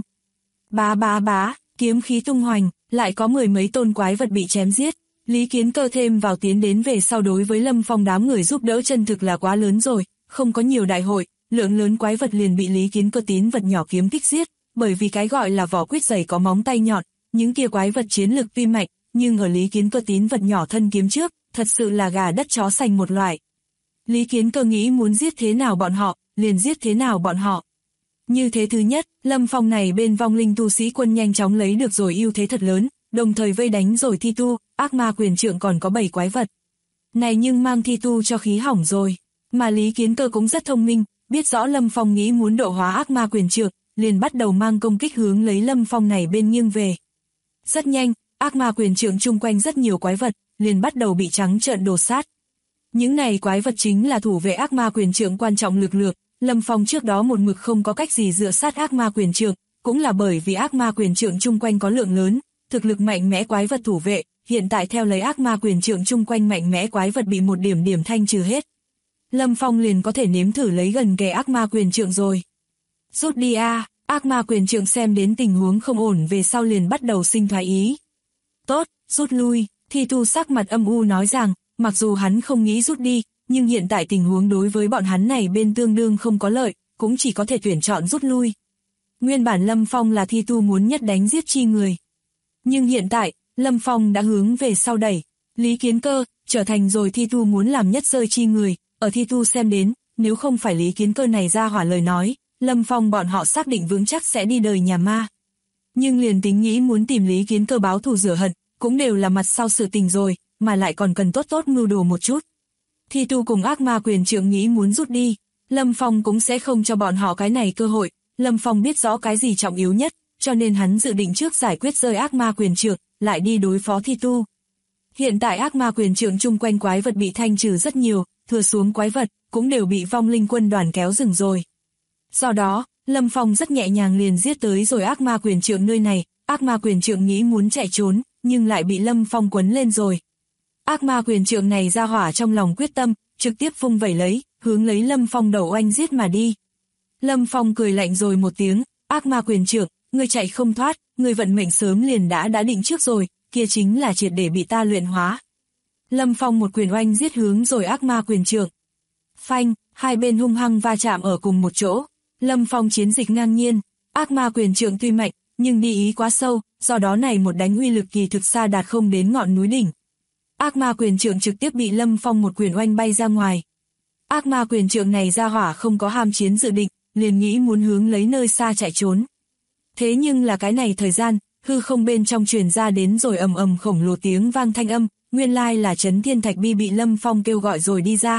Bá bá bá, kiếm khí tung hoành, lại có 10 mấy tôn quái vật bị chém giết. Lý Kiến Cơ thêm vào tiến đến về sau đối với Lâm Phong đám người giúp đỡ chân thực là quá lớn rồi, không có nhiều đại hội, lượng lớn quái vật liền bị Lý Kiến Cơ tín vật nhỏ kiếm kích giết, bởi vì cái gọi là vỏ quýt dày có móng tay nhọn, những kia quái vật chiến lực tuy mạnh, nhưng ở Lý Kiến Cơ tín vật nhỏ thân kiếm trước, thật sự là gà đất chó sành một loại. Lý Kiến Cơ nghĩ muốn giết thế nào bọn họ, liền giết thế nào bọn họ. Như thế thứ nhất, Lâm Phong này bên vong linh tu sĩ quân nhanh chóng lấy được rồi ưu thế thật lớn, đồng thời vây đánh rồi Thi Tu, ác ma quyền trượng còn có 7 quái vật. Này nhưng mang Thi Tu cho khí hỏng rồi, mà Lý Kiến Cơ cũng rất thông minh, biết rõ Lâm Phong nghĩ muốn độ hóa ác ma quyền trượng, liền bắt đầu mang công kích hướng lấy Lâm Phong này bên nghiêng về. Rất nhanh, ác ma quyền trượng chung quanh rất nhiều quái vật, liền bắt đầu bị trắng trợn đổ sát. Những này quái vật chính là thủ vệ ác ma quyền trượng quan trọng lực lượng. Lâm Phong trước đó một mực không có cách gì dựa sát ác ma quyền trượng, cũng là bởi vì ác ma quyền trượng chung quanh có lượng lớn, thực lực mạnh mẽ quái vật thủ vệ, hiện tại theo lấy ác ma quyền trượng chung quanh mạnh mẽ quái vật bị một điểm thanh trừ hết. Lâm Phong liền có thể nếm thử lấy gần kề ác ma quyền trượng rồi. Rút đi a, ác ma quyền trượng xem đến tình huống không ổn về sau liền bắt đầu sinh thoái ý. Tốt, rút lui, Thi Tu sắc mặt âm u nói rằng, mặc dù hắn không nghĩ rút đi, nhưng hiện tại tình huống đối với bọn hắn này bên tương đương không có lợi, cũng chỉ có thể tuyển chọn rút lui. Nguyên bản Lâm Phong là Thi Tu muốn nhất đánh giết chi người. Nhưng hiện tại, Lâm Phong đã hướng về sau đẩy, Lý Kiến Cơ, trở thành rồi Thi Tu muốn làm nhất rơi chi người, ở Thi Tu xem đến, nếu không phải Lý Kiến Cơ này ra hỏa lời nói, Lâm Phong bọn họ xác định vững chắc sẽ đi đời nhà ma. Nhưng liền tính nghĩ muốn tìm Lý Kiến Cơ báo thù rửa hận, cũng đều là mặt sau sự tình rồi, mà lại còn cần tốt mưu đồ một chút. Thi Tu cùng ác ma quyền trượng nghĩ muốn rút đi, Lâm Phong cũng sẽ không cho bọn họ cái này cơ hội, Lâm Phong biết rõ cái gì trọng yếu nhất, cho nên hắn dự định trước giải quyết rơi ác ma quyền trượng, lại đi đối phó Thi Tu. Hiện tại ác ma quyền trượng chung quanh quái vật bị thanh trừ rất nhiều, thừa xuống quái vật, cũng đều bị vong linh quân đoàn kéo rừng rồi. Do đó, Lâm Phong rất nhẹ nhàng liền giết tới rồi ác ma quyền trượng nơi này, ác ma quyền trượng nghĩ muốn chạy trốn, nhưng lại bị Lâm Phong quấn lên rồi. Ác ma quyền trượng này ra hỏa trong lòng quyết tâm, trực tiếp vung vẩy lấy, hướng lấy Lâm Phong đầu oanh giết mà đi. Lâm Phong cười lạnh rồi một tiếng, ác ma quyền trượng, ngươi chạy không thoát, ngươi vận mệnh sớm liền đã định trước rồi, kia chính là triệt để bị ta luyện hóa. Lâm Phong một quyền oanh giết hướng rồi ác ma quyền trượng. Phanh, hai bên hung hăng va chạm ở cùng một chỗ. Lâm Phong chiến dịch ngang nhiên, ác ma quyền trượng tuy mạnh, nhưng đi ý quá sâu, do đó này một đánh uy lực kỳ thực xa đạt không đến ngọn núi đỉnh. Ác ma quyền trượng trực tiếp bị Lâm Phong một quyền oanh bay ra ngoài. Ác ma quyền trượng này ra hỏa không có ham chiến dự định, liền nghĩ muốn hướng lấy nơi xa chạy trốn. Thế nhưng là cái này thời gian, hư không bên trong truyền ra đến rồi ầm ầm khổng lồ tiếng vang thanh âm, nguyên lai là Chấn Thiên Thạch Bi bị Lâm Phong kêu gọi rồi đi ra.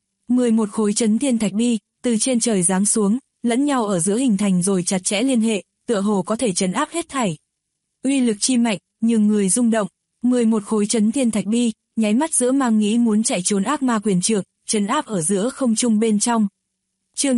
11 khối Chấn Thiên Thạch Bi, từ trên trời giáng xuống, lẫn nhau ở giữa hình thành rồi chặt chẽ liên hệ, tựa hồ có thể trấn áp hết thảy. Uy lực chi mạnh, nhưng người rung động, 11 khối Chấn Thiên Thạch Bi, nháy mắt giữa mang nghĩ muốn chạy trốn ác ma quyền trượng, trấn áp ở giữa không trung bên trong. Chương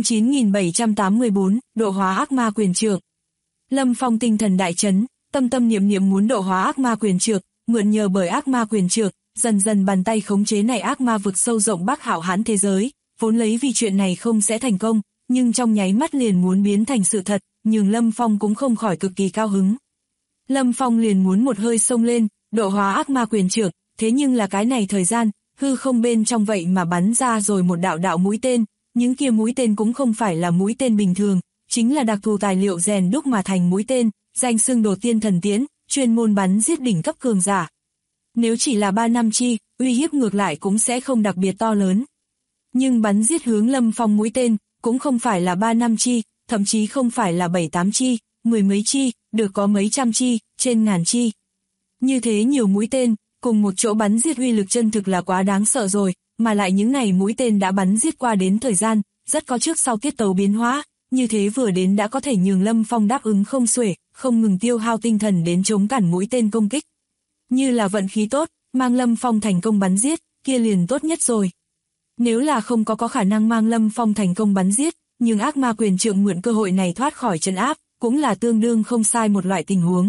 9784, độ hóa ác ma quyền trượng. Lâm Phong tinh thần đại chấn, tâm niệm muốn độ hóa ác ma quyền trượng, mượn nhờ bởi ác ma quyền trượng, dần dần bàn tay khống chế này ác ma vực sâu rộng Bắc hảo hán thế giới, vốn lấy vì chuyện này không sẽ thành công, nhưng trong nháy mắt liền muốn biến thành sự thật, nhưng Lâm Phong cũng không khỏi cực kỳ cao hứng. Lâm Phong liền muốn một hơi xông lên, độ hóa ác ma quyền trượng, thế nhưng là cái này thời gian, hư không bên trong vậy mà bắn ra rồi một đạo mũi tên, những kia mũi tên cũng không phải là mũi tên bình thường, chính là đặc thù tài liệu rèn đúc mà thành mũi tên, danh xưng Đồ Tiên Thần Tiễn, chuyên môn bắn giết đỉnh cấp cường giả. Nếu chỉ là 3 năm chi, uy hiếp ngược lại cũng sẽ không đặc biệt to lớn. Nhưng bắn giết hướng Lâm Phong mũi tên, cũng không phải là 3 năm chi, thậm chí không phải là 7-8 chi, mười mấy chi, được có mấy trăm chi, trên ngàn chi. Như thế nhiều mũi tên, cùng một chỗ bắn giết uy lực chân thực là quá đáng sợ rồi, mà lại những này mũi tên đã bắn giết qua đến thời gian, rất có trước sau tiết tấu biến hóa, như thế vừa đến đã có thể nhường Lâm Phong đáp ứng không xuể, không ngừng tiêu hao tinh thần đến chống cản mũi tên công kích. Như là vận khí tốt, mang Lâm Phong thành công bắn giết, kia liền tốt nhất rồi. Nếu là không có khả năng mang Lâm Phong thành công bắn giết, nhưng ác ma quyền trượng mượn cơ hội này thoát khỏi trấn áp, cũng là tương đương không sai một loại tình huống.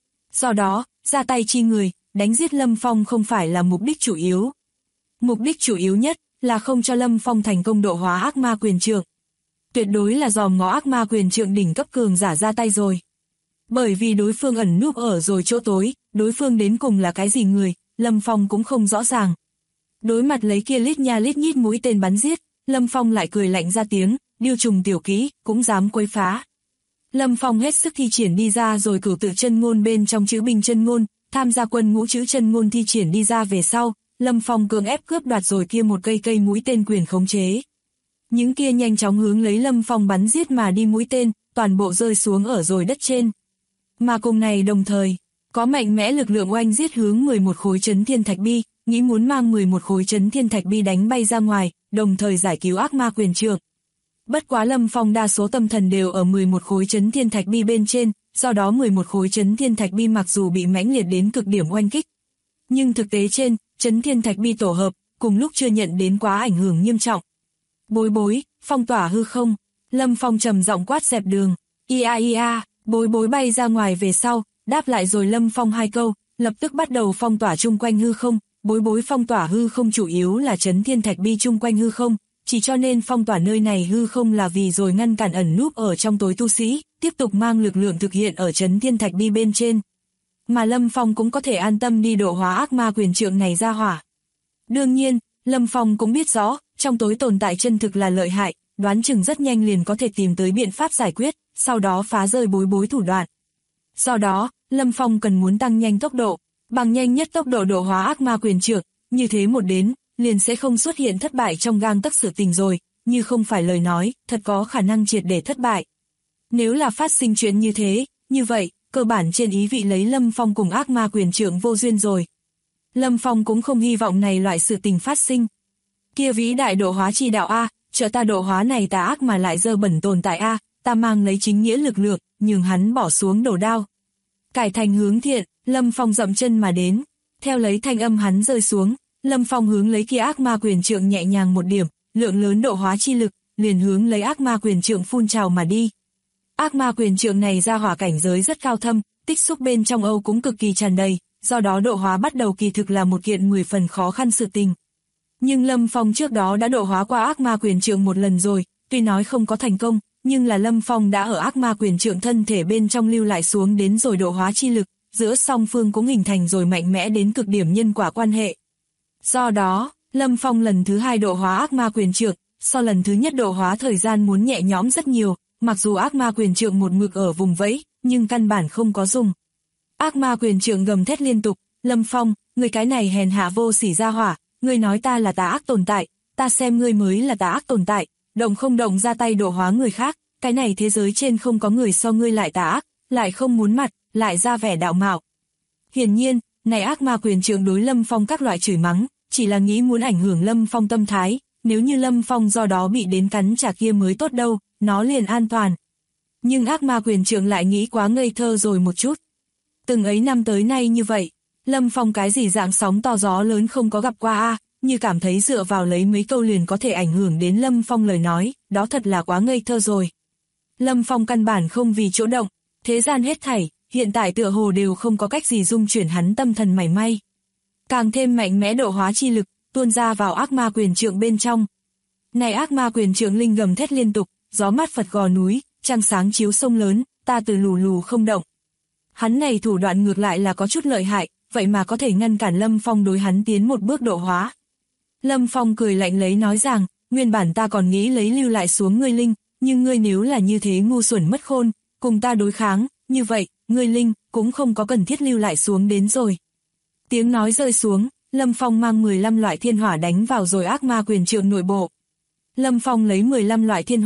Do đó, ra tay chi người, đánh giết Lâm Phong không phải là mục đích chủ yếu. Mục đích chủ yếu nhất là không cho Lâm Phong thành công độ hóa ác ma quyền trượng. Tuyệt đối là dòm ngó ác ma quyền trượng đỉnh cấp cường giả ra tay rồi. Bởi vì đối phương ẩn núp ở rồi chỗ tối, đối phương đến cùng là cái gì người, Lâm Phong cũng không rõ ràng. Đối mặt lấy kia lít nha lít nhít mũi tên bắn giết, Lâm Phong lại cười lạnh ra tiếng, điêu trùng tiểu kỹ, cũng dám quấy phá. Lâm Phong hết sức thi triển đi ra rồi cửu tự chân ngôn bên trong chữ binh chân ngôn, tham gia quân ngũ chữ chân ngôn thi triển đi ra về sau, Lâm Phong cưỡng ép cướp đoạt rồi kia một cây mũi tên quyền khống chế. Những kia nhanh chóng hướng lấy Lâm Phong bắn giết mà đi mũi tên, toàn bộ rơi xuống ở rồi đất trên. Mà cùng này đồng thời, có mạnh mẽ lực lượng oanh giết hướng 11 khối chấn thiên thạch bi, nghĩ muốn mang 11 khối chấn thiên thạch bi đánh bay ra ngoài, đồng thời giải cứu ác ma quyền trượng. Bất quá Lâm Phong đa số tâm thần đều ở 11 khối chấn thiên thạch bi bên trên, do đó 11 khối chấn thiên thạch bi mặc dù bị mãnh liệt đến cực điểm oanh kích, nhưng thực tế trên, chấn thiên thạch bi tổ hợp, cùng lúc chưa nhận đến quá ảnh hưởng nghiêm trọng. Bối bối, phong tỏa hư không, Lâm Phong trầm giọng quát dẹp đường, ia, bối bối bay ra ngoài về sau, đáp lại rồi Lâm Phong hai câu, lập tức bắt đầu phong tỏa chung quanh hư không, bối bối phong tỏa hư không chủ yếu là chấn thiên thạch bi chung quanh hư không, chỉ cho nên phong tỏa nơi này hư không là vì rồi ngăn cản ẩn núp ở trong tối tu sĩ, tiếp tục mang lực lượng thực hiện ở chấn thiên thạch bi bên trên. Mà Lâm Phong cũng có thể an tâm đi độ hóa ác ma quyền trượng này ra hỏa. Đương nhiên, Lâm Phong cũng biết rõ, trong tối tồn tại chân thực là lợi hại, đoán chừng rất nhanh liền có thể tìm tới biện pháp giải quyết, sau đó phá rơi bối bối thủ đoạn. Do đó, Lâm Phong cần muốn tăng nhanh tốc độ, bằng nhanh nhất tốc độ độ hóa ác ma quyền trượng, như thế một đến, liền sẽ không xuất hiện thất bại trong gang tấc sự tình rồi, như không phải lời nói, thật có khả năng triệt để thất bại. Nếu là phát sinh chuyện như thế, như vậy, cơ bản trên ý vị lấy Lâm Phong cùng ác ma quyền trượng vô duyên rồi. Lâm Phong cũng không hy vọng này loại sự tình phát sinh. Kia vĩ đại độ hóa chi đạo A, trợ ta độ hóa này tà ác mà lại dơ bẩn tồn tại A, ta mang lấy chính nghĩa lực lượng, nhường hắn bỏ xuống đổ đao. Cải thành hướng thiện, Lâm Phong dậm chân mà đến, theo lấy thanh âm hắn rơi xuống, Lâm Phong hướng lấy kia ác ma quyền trượng nhẹ nhàng một điểm, lượng lớn độ hóa chi lực, liền hướng lấy ác ma quyền trượng phun trào mà đi. Ác ma quyền trượng này ra hỏa cảnh giới rất cao thâm, tích xúc bên trong Âu cũng cực kỳ tràn đầy, do đó độ hóa bắt đầu kỳ thực là một kiện 10 phần khó khăn sự tình. Nhưng Lâm Phong trước đó đã độ hóa qua ác ma quyền trượng một lần rồi, tuy nói không có thành công, nhưng là Lâm Phong đã ở ác ma quyền trượng thân thể bên trong lưu lại xuống đến rồi độ hóa chi lực, giữa song phương cũng hình thành rồi mạnh mẽ đến cực điểm nhân quả quan hệ. Do đó, Lâm Phong lần thứ hai độ hóa ác ma quyền trượng, so lần thứ nhất độ hóa thời gian muốn nhẹ nhõm rất nhiều, mặc dù ác ma quyền trượng một mực ở vùng vẫy, nhưng căn bản không có dùng. Ác ma quyền trượng gầm thét liên tục, Lâm Phong, người cái này hèn hạ vô sỉ ra hỏa, ngươi nói ta là tà ác tồn tại, ta xem ngươi mới là tà ác tồn tại, động không động ra tay độ hóa người khác, cái này thế giới trên không có người so ngươi lại tà ác, lại không muốn mặt, lại ra vẻ đạo mạo. Hiển nhiên, này ác ma quyền trượng đối Lâm Phong các loại chửi mắng, chỉ là nghĩ muốn ảnh hưởng Lâm Phong tâm thái, nếu như Lâm Phong do đó bị đến cắn trả kia mới tốt đâu, nó liền an toàn. Nhưng ác ma quyền trượng lại nghĩ quá ngây thơ rồi một chút. Từng ấy năm tới nay như vậy, Lâm Phong cái gì dạng sóng to gió lớn không có gặp qua a, như cảm thấy dựa vào lấy mấy câu liền có thể ảnh hưởng đến Lâm Phong lời nói, đó thật là quá ngây thơ rồi. Lâm Phong căn bản không vì chỗ động, thế gian hết thảy, hiện tại tựa hồ đều không có cách gì dung chuyển hắn tâm thần mảy may. Càng thêm mạnh mẽ độ hóa chi lực, tuôn ra vào ác ma quyền trượng bên trong. Này ác ma quyền trượng linh gầm thét liên tục, gió mát phật gò núi, trăng sáng chiếu sông lớn, ta từ lù lù không động. Hắn này thủ đoạn ngược lại là có chút lợi hại, vậy mà có thể ngăn cản Lâm Phong đối hắn tiến một bước độ hóa. Lâm Phong cười lạnh lấy nói rằng, nguyên bản ta còn nghĩ lấy lưu lại xuống ngươi linh, nhưng ngươi nếu là như thế ngu xuẩn mất khôn, cùng ta đối kháng, như vậy, ngươi linh, cũng không có cần thiết lưu lại xuống đến rồi. Tiếng nói rơi xuống, Lâm Phong mang 15 loại thiên hỏa đánh vào rồi ác ma quyền trượng nội bộ. Lâm Phong lấy 15 loại thiên hỏa,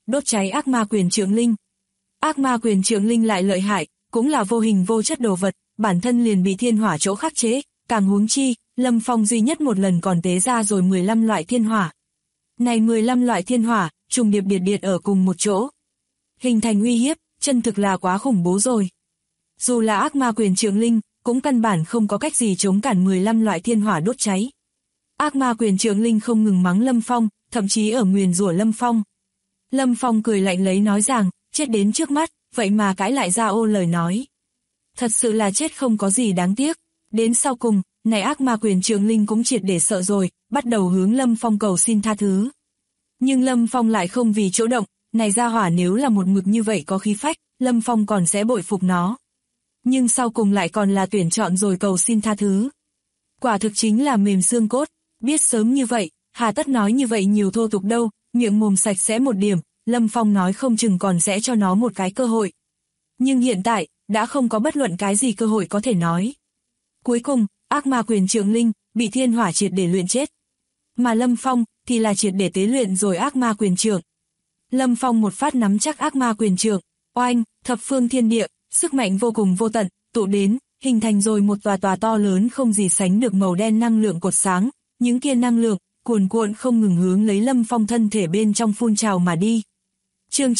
đốt cháy ác ma quyền trượng linh. Ác ma quyền trượng linh lại lợi hại, cũng là vô hình vô chất đồ vật, bản thân liền bị thiên hỏa chỗ khắc chế, càng huống chi, Lâm Phong duy nhất một lần còn tế ra rồi 15 loại thiên hỏa. Này 15 loại thiên hỏa, trùng điệp điệt ở cùng một chỗ. Hình thành uy hiếp, chân thực là quá khủng bố rồi. Dù là ác ma quyền trượng linh, cũng căn bản không có cách gì chống cản 15 loại thiên hỏa đốt cháy. Ác ma quyền trượng linh không ngừng mắng Lâm Phong, thậm chí ở nguyền rủa Lâm Phong. Lâm Phong cười lạnh lấy nói rằng, chết đến trước mắt, vậy mà cãi lại ra ô lời nói. Thật sự là chết không có gì đáng tiếc. Đến sau cùng, này ác ma quyền trượng linh cũng triệt để sợ rồi, bắt đầu hướng Lâm Phong cầu xin tha thứ. Nhưng Lâm Phong lại không vì chỗ động, này ra hỏa nếu là một mực như vậy có khí phách, Lâm Phong còn sẽ bội phục nó. Nhưng sau cùng lại còn là tuyển chọn rồi cầu xin tha thứ. Quả thực chính là mềm xương cốt, biết sớm như vậy, hà tất nói như vậy nhiều thô tục đâu, miệng mồm sạch sẽ một điểm, Lâm Phong nói không chừng còn sẽ cho nó một cái cơ hội. Nhưng hiện tại, đã không có bất luận cái gì cơ hội có thể nói. Cuối cùng, ác ma quyền trượng linh, bị thiên hỏa triệt để luyện chết. Mà Lâm Phong, thì là triệt để tế luyện rồi ác ma quyền trượng. Lâm Phong một phát nắm chắc ác ma quyền trượng, oanh, thập phương thiên địa, sức mạnh vô cùng vô tận, tụ đến, hình thành rồi một tòa to lớn không gì sánh được màu đen năng lượng cột sáng, những kia năng lượng, cuồn cuộn không ngừng hướng lấy Lâm Phong thân thể bên trong phun trào mà đi. Chương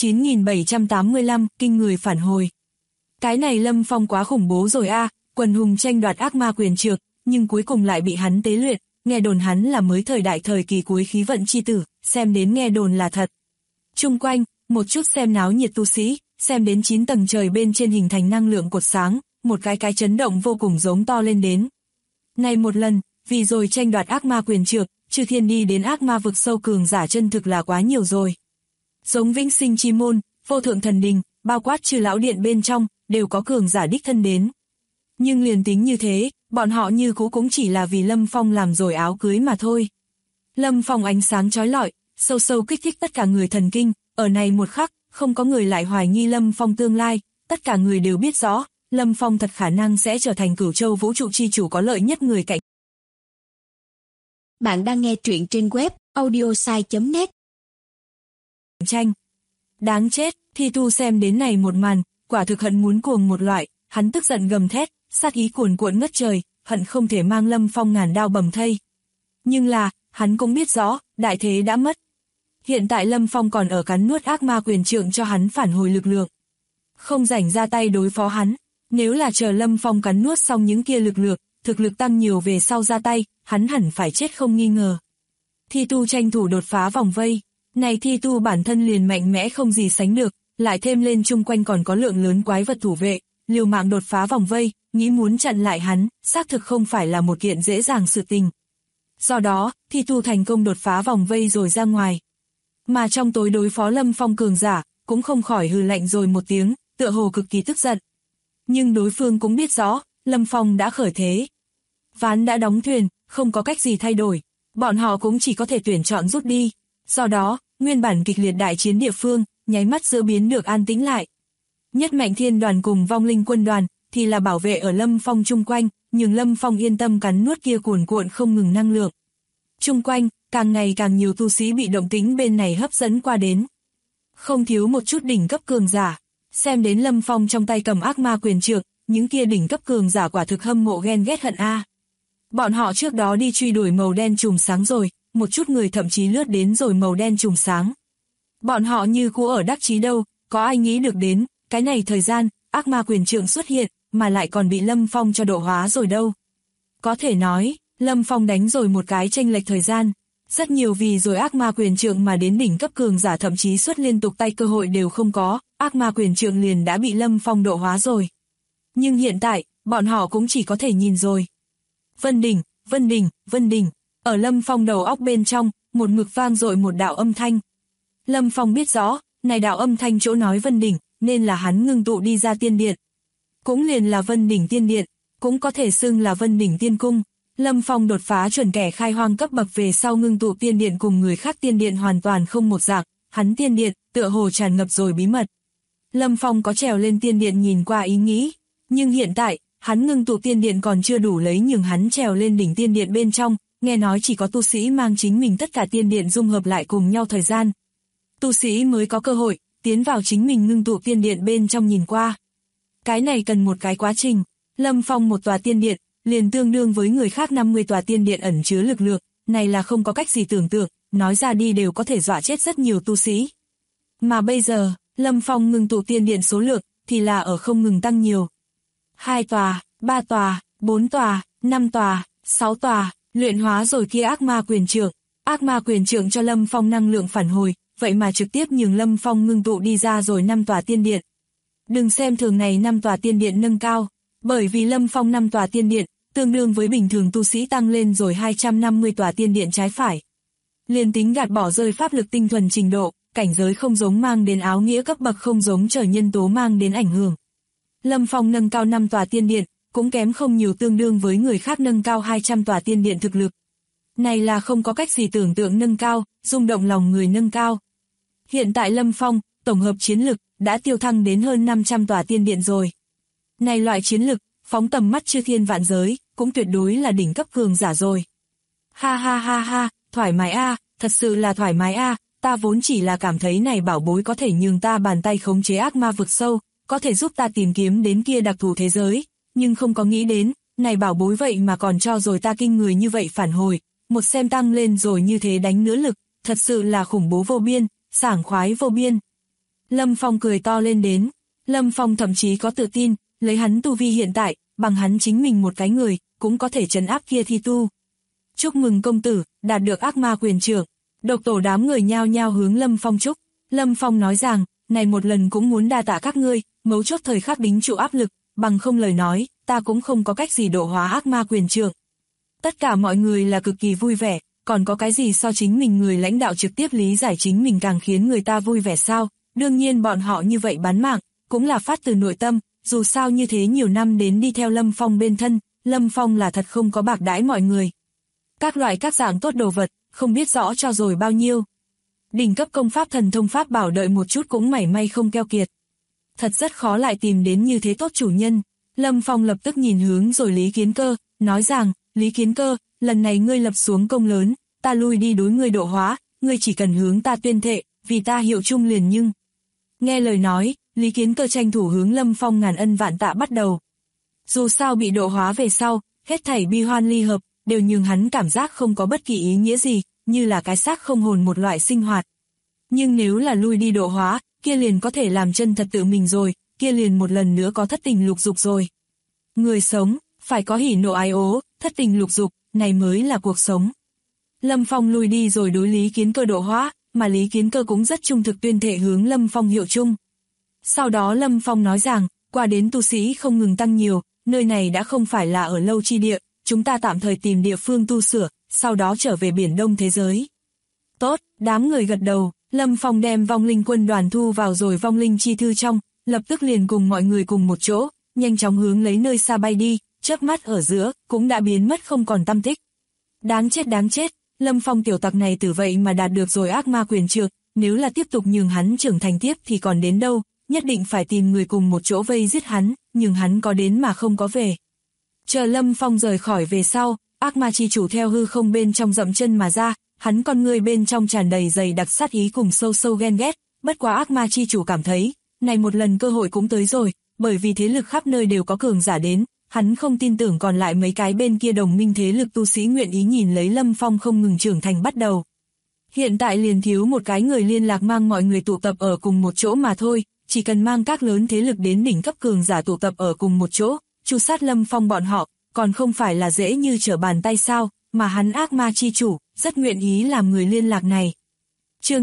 9785, kinh người phản hồi. Cái này Lâm Phong quá khủng bố rồi a, quần hùng tranh đoạt ác ma quyền trượng, nhưng cuối cùng lại bị hắn tế luyện, nghe đồn hắn là mới thời đại thời kỳ cuối khí vận chi tử, xem đến nghe đồn là thật. Chung quanh, một chút xem náo nhiệt tu sĩ, xem đến 9 tầng trời bên trên hình thành năng lượng cột sáng, một cái chấn động vô cùng giống to lên đến. Này một lần, vì rồi tranh đoạt ác ma quyền trượng, Chư Thiên đi đến ác ma vực sâu cường giả chân thực là quá nhiều rồi. Giống Vĩnh Sinh Chi Môn, Vô Thượng Thần Đình, bao quát Chư Lão Điện bên trong, đều có cường giả đích thân đến. Nhưng liền tính như thế, bọn họ như cũ cũng chỉ là vì Lâm Phong làm rồi áo cưới mà thôi. Lâm Phong ánh sáng chói lọi, sâu sâu kích thích tất cả người thần kinh, ở này một khắc, không có người lại hoài nghi Lâm Phong tương lai, tất cả người đều biết rõ, Lâm Phong thật khả năng sẽ trở thành Cửu Châu vũ trụ chi chủ có lợi nhất người cạnh. Bạn đang nghe truyện trên web audiosai.net. Tranh. Đáng chết, Thi Tu xem đến này một màn, quả thực hận muốn cuồng một loại, hắn tức giận gầm thét, sát ý cuồn cuộn ngất trời, hận không thể mang Lâm Phong ngàn đao bầm thây. Nhưng là, hắn cũng biết rõ, đại thế đã mất. Hiện tại Lâm Phong còn ở cắn nuốt ác ma quyền trượng cho hắn phản hồi lực lượng. Không rảnh ra tay đối phó hắn, nếu là chờ Lâm Phong cắn nuốt xong những kia lực lượng, thực lực tăng nhiều về sau ra tay, hắn hẳn phải chết không nghi ngờ. Thi Tu tranh thủ đột phá vòng vây, này Thi Tu bản thân liền mạnh mẽ không gì sánh được, lại thêm lên chung quanh còn có lượng lớn quái vật thủ vệ, liều mạng đột phá vòng vây, nghĩ muốn chặn lại hắn, xác thực không phải là một kiện dễ dàng sự tình. Do đó, Thi Tu thành công đột phá vòng vây rồi ra ngoài. Mà trong tối đối phó Lâm Phong cường giả, cũng không khỏi hừ lạnh rồi một tiếng, tựa hồ cực kỳ tức giận. Nhưng đối phương cũng biết rõ, Lâm Phong đã khởi thế. Ván đã đóng thuyền, không có cách gì thay đổi, bọn họ cũng chỉ có thể tuyển chọn rút đi. Do đó, nguyên bản kịch liệt đại chiến địa phương, nháy mắt giữa biến được an tĩnh lại. Nhất Mạnh Thiên đoàn cùng Vong Linh quân đoàn, thì là bảo vệ ở Lâm Phong chung quanh, nhưng Lâm Phong yên tâm cắn nuốt kia cuồn cuộn không ngừng năng lượng. Chung quanh, càng ngày càng nhiều tu sĩ bị động tĩnh bên này hấp dẫn qua đến. Không thiếu một chút đỉnh cấp cường giả, xem đến Lâm Phong trong tay cầm ác ma quyền trượng, những kia đỉnh cấp cường giả quả thực hâm mộ ghen ghét hận a. Bọn họ trước đó đi truy đuổi màu đen chùm sáng rồi, một chút người thậm chí lướt đến rồi màu đen chùm sáng. Bọn họ như cũ ở đắc chí đâu, có ai nghĩ được đến, cái này thời gian, ác ma quyền trượng xuất hiện, mà lại còn bị Lâm Phong cho độ hóa rồi đâu. Có thể nói, Lâm Phong đánh rồi một cái chênh lệch thời gian, rất nhiều vì rồi ác ma quyền trượng mà đến đỉnh cấp cường giả thậm chí xuất liên tục tay cơ hội đều không có, ác ma quyền trượng liền đã bị Lâm Phong độ hóa rồi. Nhưng hiện tại, bọn họ cũng chỉ có thể nhìn rồi. Vân đỉnh, Vân đỉnh, Vân đỉnh, ở Lâm Phong đầu óc bên trong, một mực vang dội một đạo âm thanh. Lâm Phong biết rõ, này đạo âm thanh chỗ nói Vân đỉnh, nên là hắn ngưng tụ đi ra tiên điện. Cũng liền là Vân đỉnh tiên điện, cũng có thể xưng là Vân đỉnh tiên cung. Lâm Phong đột phá chuẩn kẻ khai hoang cấp bậc về sau ngưng tụ tiên điện cùng người khác tiên điện hoàn toàn không một dạng, hắn tiên điện, tựa hồ tràn ngập rồi bí mật. Lâm Phong có trèo lên tiên điện nhìn qua ý nghĩ, nhưng hiện tại, hắn ngưng tụ tiên điện còn chưa đủ lấy nhường hắn trèo lên đỉnh tiên điện bên trong, nghe nói chỉ có tu sĩ mang chính mình tất cả tiên điện dung hợp lại cùng nhau thời gian. tu sĩ mới có cơ hội tiến vào chính mình ngưng tụ tiên điện bên trong nhìn qua. Cái này cần một cái quá trình. Lâm Phong một tòa tiên điện, liền tương đương với người khác 50 tòa tiên điện ẩn chứa lực lượng, này là không có cách gì tưởng tượng, nói ra đi đều có thể dọa chết rất nhiều tu sĩ. Mà bây giờ, Lâm Phong ngưng tụ tiên điện số lượng, thì là ở không ngừng tăng nhiều. 2 tòa, 3 tòa, 4 tòa, 5 tòa, 6 tòa, luyện hóa rồi kia ác ma quyền trượng. Ác ma quyền trượng cho Lâm Phong năng lượng phản hồi, vậy mà trực tiếp nhường Lâm Phong ngưng tụ đi ra rồi 5 tòa tiên điện. Đừng xem thường này 5 tòa tiên điện nâng cao, bởi vì Lâm Phong 5 tòa tiên điện, tương đương với bình thường tu sĩ tăng lên rồi 250 tòa tiên điện trái phải. Liên tính gạt bỏ rơi pháp lực tinh thuần trình độ, cảnh giới không giống mang đến áo nghĩa cấp bậc không giống trở nhân tố mang đến ảnh hưởng. Lâm Phong nâng cao 5 tòa tiên điện, cũng kém không nhiều tương đương với người khác nâng cao 200 tòa tiên điện thực lực. Này là không có cách gì tưởng tượng nâng cao, rung động lòng người nâng cao. Hiện tại Lâm Phong, tổng hợp chiến lực, đã tiêu thăng đến hơn 500 tòa tiên điện rồi. Này loại chiến lực, phóng tầm mắt chư thiên vạn giới, cũng tuyệt đối là đỉnh cấp cường giả rồi. Ha ha ha ha, thoải mái a, thật sự là thoải mái a, ta vốn chỉ là cảm thấy này bảo bối có thể nhường ta bàn tay khống chế ác ma vực sâu, có thể giúp ta tìm kiếm đến kia đặc thù thế giới, nhưng không có nghĩ đến, này bảo bối vậy mà còn cho rồi ta kinh người như vậy phản hồi, một xem tăng lên rồi như thế đánh nữa lực, thật sự là khủng bố vô biên, sảng khoái vô biên. Lâm Phong cười to lên đến, Lâm Phong thậm chí có tự tin, lấy hắn tu vi hiện tại, bằng hắn chính mình một cái người, cũng có thể trấn áp kia thi tu. Chúc mừng công tử, đạt được ác ma quyền trượng. Độc tổ đám người nhao nhao hướng Lâm Phong chúc. Lâm Phong nói rằng, này một lần cũng muốn đa tạ các ngươi, mấu chốt thời khắc đính trụ áp lực, bằng không lời nói, ta cũng không có cách gì độ hóa ác ma quyền trượng. Tất cả mọi người là cực kỳ vui vẻ, còn có cái gì so chính mình người lãnh đạo trực tiếp lý giải chính mình càng khiến người ta vui vẻ sao? Đương nhiên bọn họ như vậy bán mạng, cũng là phát từ nội tâm, dù sao như thế nhiều năm đến đi theo Lâm Phong bên thân, Lâm Phong là thật không có bạc đãi mọi người. Các loại các dạng tốt đồ vật, không biết rõ cho rồi bao nhiêu. Đỉnh cấp công pháp thần thông pháp bảo đợi một chút cũng mảy may không keo kiệt. Thật rất khó lại tìm đến như thế tốt chủ nhân. Lâm Phong lập tức nhìn hướng rồi Lý Kiến Cơ, nói rằng, Lý Kiến Cơ, lần này ngươi lập xuống công lớn, ta lui đi đối ngươi độ hóa, ngươi chỉ cần hướng ta tuyên thệ, vì ta hiệu chung liền nhưng. Nghe lời nói, Lý Kiến Cơ tranh thủ hướng Lâm Phong ngàn ân vạn tạ bắt đầu. Dù sao bị độ hóa về sau, hết thảy bi hoan ly hợp, đều nhường hắn cảm giác không có bất kỳ ý nghĩa gì, như là cái xác không hồn một loại sinh hoạt. Nhưng nếu là lui đi độ hóa, kia liền có thể làm chân thật tự mình rồi, kia liền một lần nữa có thất tình lục dục rồi. Người sống, phải có hỉ nộ ái ố, thất tình lục dục, này mới là cuộc sống. Lâm Phong lui đi rồi đối Lý Kiến Cơ độ hóa, mà Lý Kiến Cơ cũng rất trung thực tuyên thệ hướng Lâm Phong hiệu chung. Sau đó Lâm Phong nói rằng, qua đến tu sĩ không ngừng tăng nhiều, nơi này đã không phải là ở lâu chi địa, chúng ta tạm thời tìm địa phương tu sửa, sau đó trở về biển Đông thế giới. Tốt, đám người gật đầu, Lâm Phong đem vong linh quân đoàn thu vào rồi vong linh chi thư trong, lập tức liền cùng mọi người cùng một chỗ, nhanh chóng hướng lấy nơi xa bay đi, chớp mắt ở giữa, cũng đã biến mất không còn tăm tích. Đáng chết, Lâm Phong tiểu tặc này từ vậy mà đạt được rồi ác ma quyền trượng, nếu là tiếp tục nhường hắn trưởng thành tiếp thì còn đến đâu, nhất định phải tìm người cùng một chỗ vây giết hắn, nhưng hắn có đến mà không có về. Chờ Lâm Phong rời khỏi về sau, ác ma chi chủ theo hư không bên trong dậm chân mà ra, hắn con người bên trong tràn đầy dày đặc sát ý cùng sâu sâu ghen ghét, bất quá ác ma chi chủ cảm thấy, này một lần cơ hội cũng tới rồi, bởi vì thế lực khắp nơi đều có cường giả đến, hắn không tin tưởng còn lại mấy cái bên kia đồng minh thế lực tu sĩ nguyện ý nhìn lấy Lâm Phong không ngừng trưởng thành bắt đầu. Hiện tại liền thiếu một cái người liên lạc mang mọi người tụ tập ở cùng một chỗ mà thôi, chỉ cần mang các lớn thế lực đến đỉnh cấp cường giả tụ tập ở cùng một chỗ, tru sát Lâm Phong bọn họ, còn không phải là dễ như trở bàn tay sao, mà hắn ác ma chi chủ, rất nguyện ý làm người liên lạc này. Chương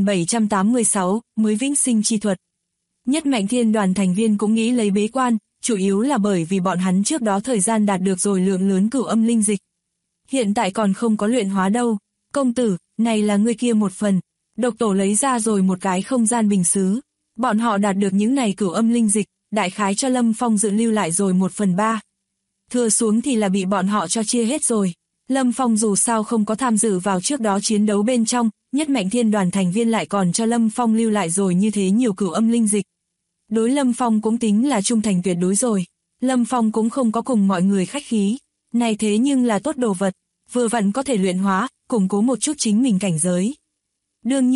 9786, mới vĩnh sinh chi thuật. Nhất Mạnh Thiên đoàn thành viên cũng nghĩ lấy bế quan, chủ yếu là bởi vì bọn hắn trước đó thời gian đạt được rồi lượng lớn cửu âm linh dịch. Hiện tại còn không có luyện hóa đâu. Công tử, này là ngươi kia một phần. Độc tổ lấy ra rồi một cái không gian bình sứ. Bọn họ đạt được những này cửu âm linh dịch, đại khái cho Lâm Phong dự lưu lại rồi 1/3. Thừa xuống thì là bị bọn họ cho chia hết rồi. Lâm Phong dù sao không có tham dự vào trước đó chiến đấu bên trong, Nhất Mạnh Thiên đoàn thành viên lại còn cho Lâm Phong lưu lại rồi như thế nhiều cửu âm linh dịch. Đối Lâm Phong cũng tính là trung thành tuyệt đối rồi. Lâm Phong cũng không có cùng mọi người khách khí. Này thế nhưng là tốt đồ vật, vừa vặn có thể luyện hóa, củng cố một chút chính mình cảnh giới. Đương nhiên,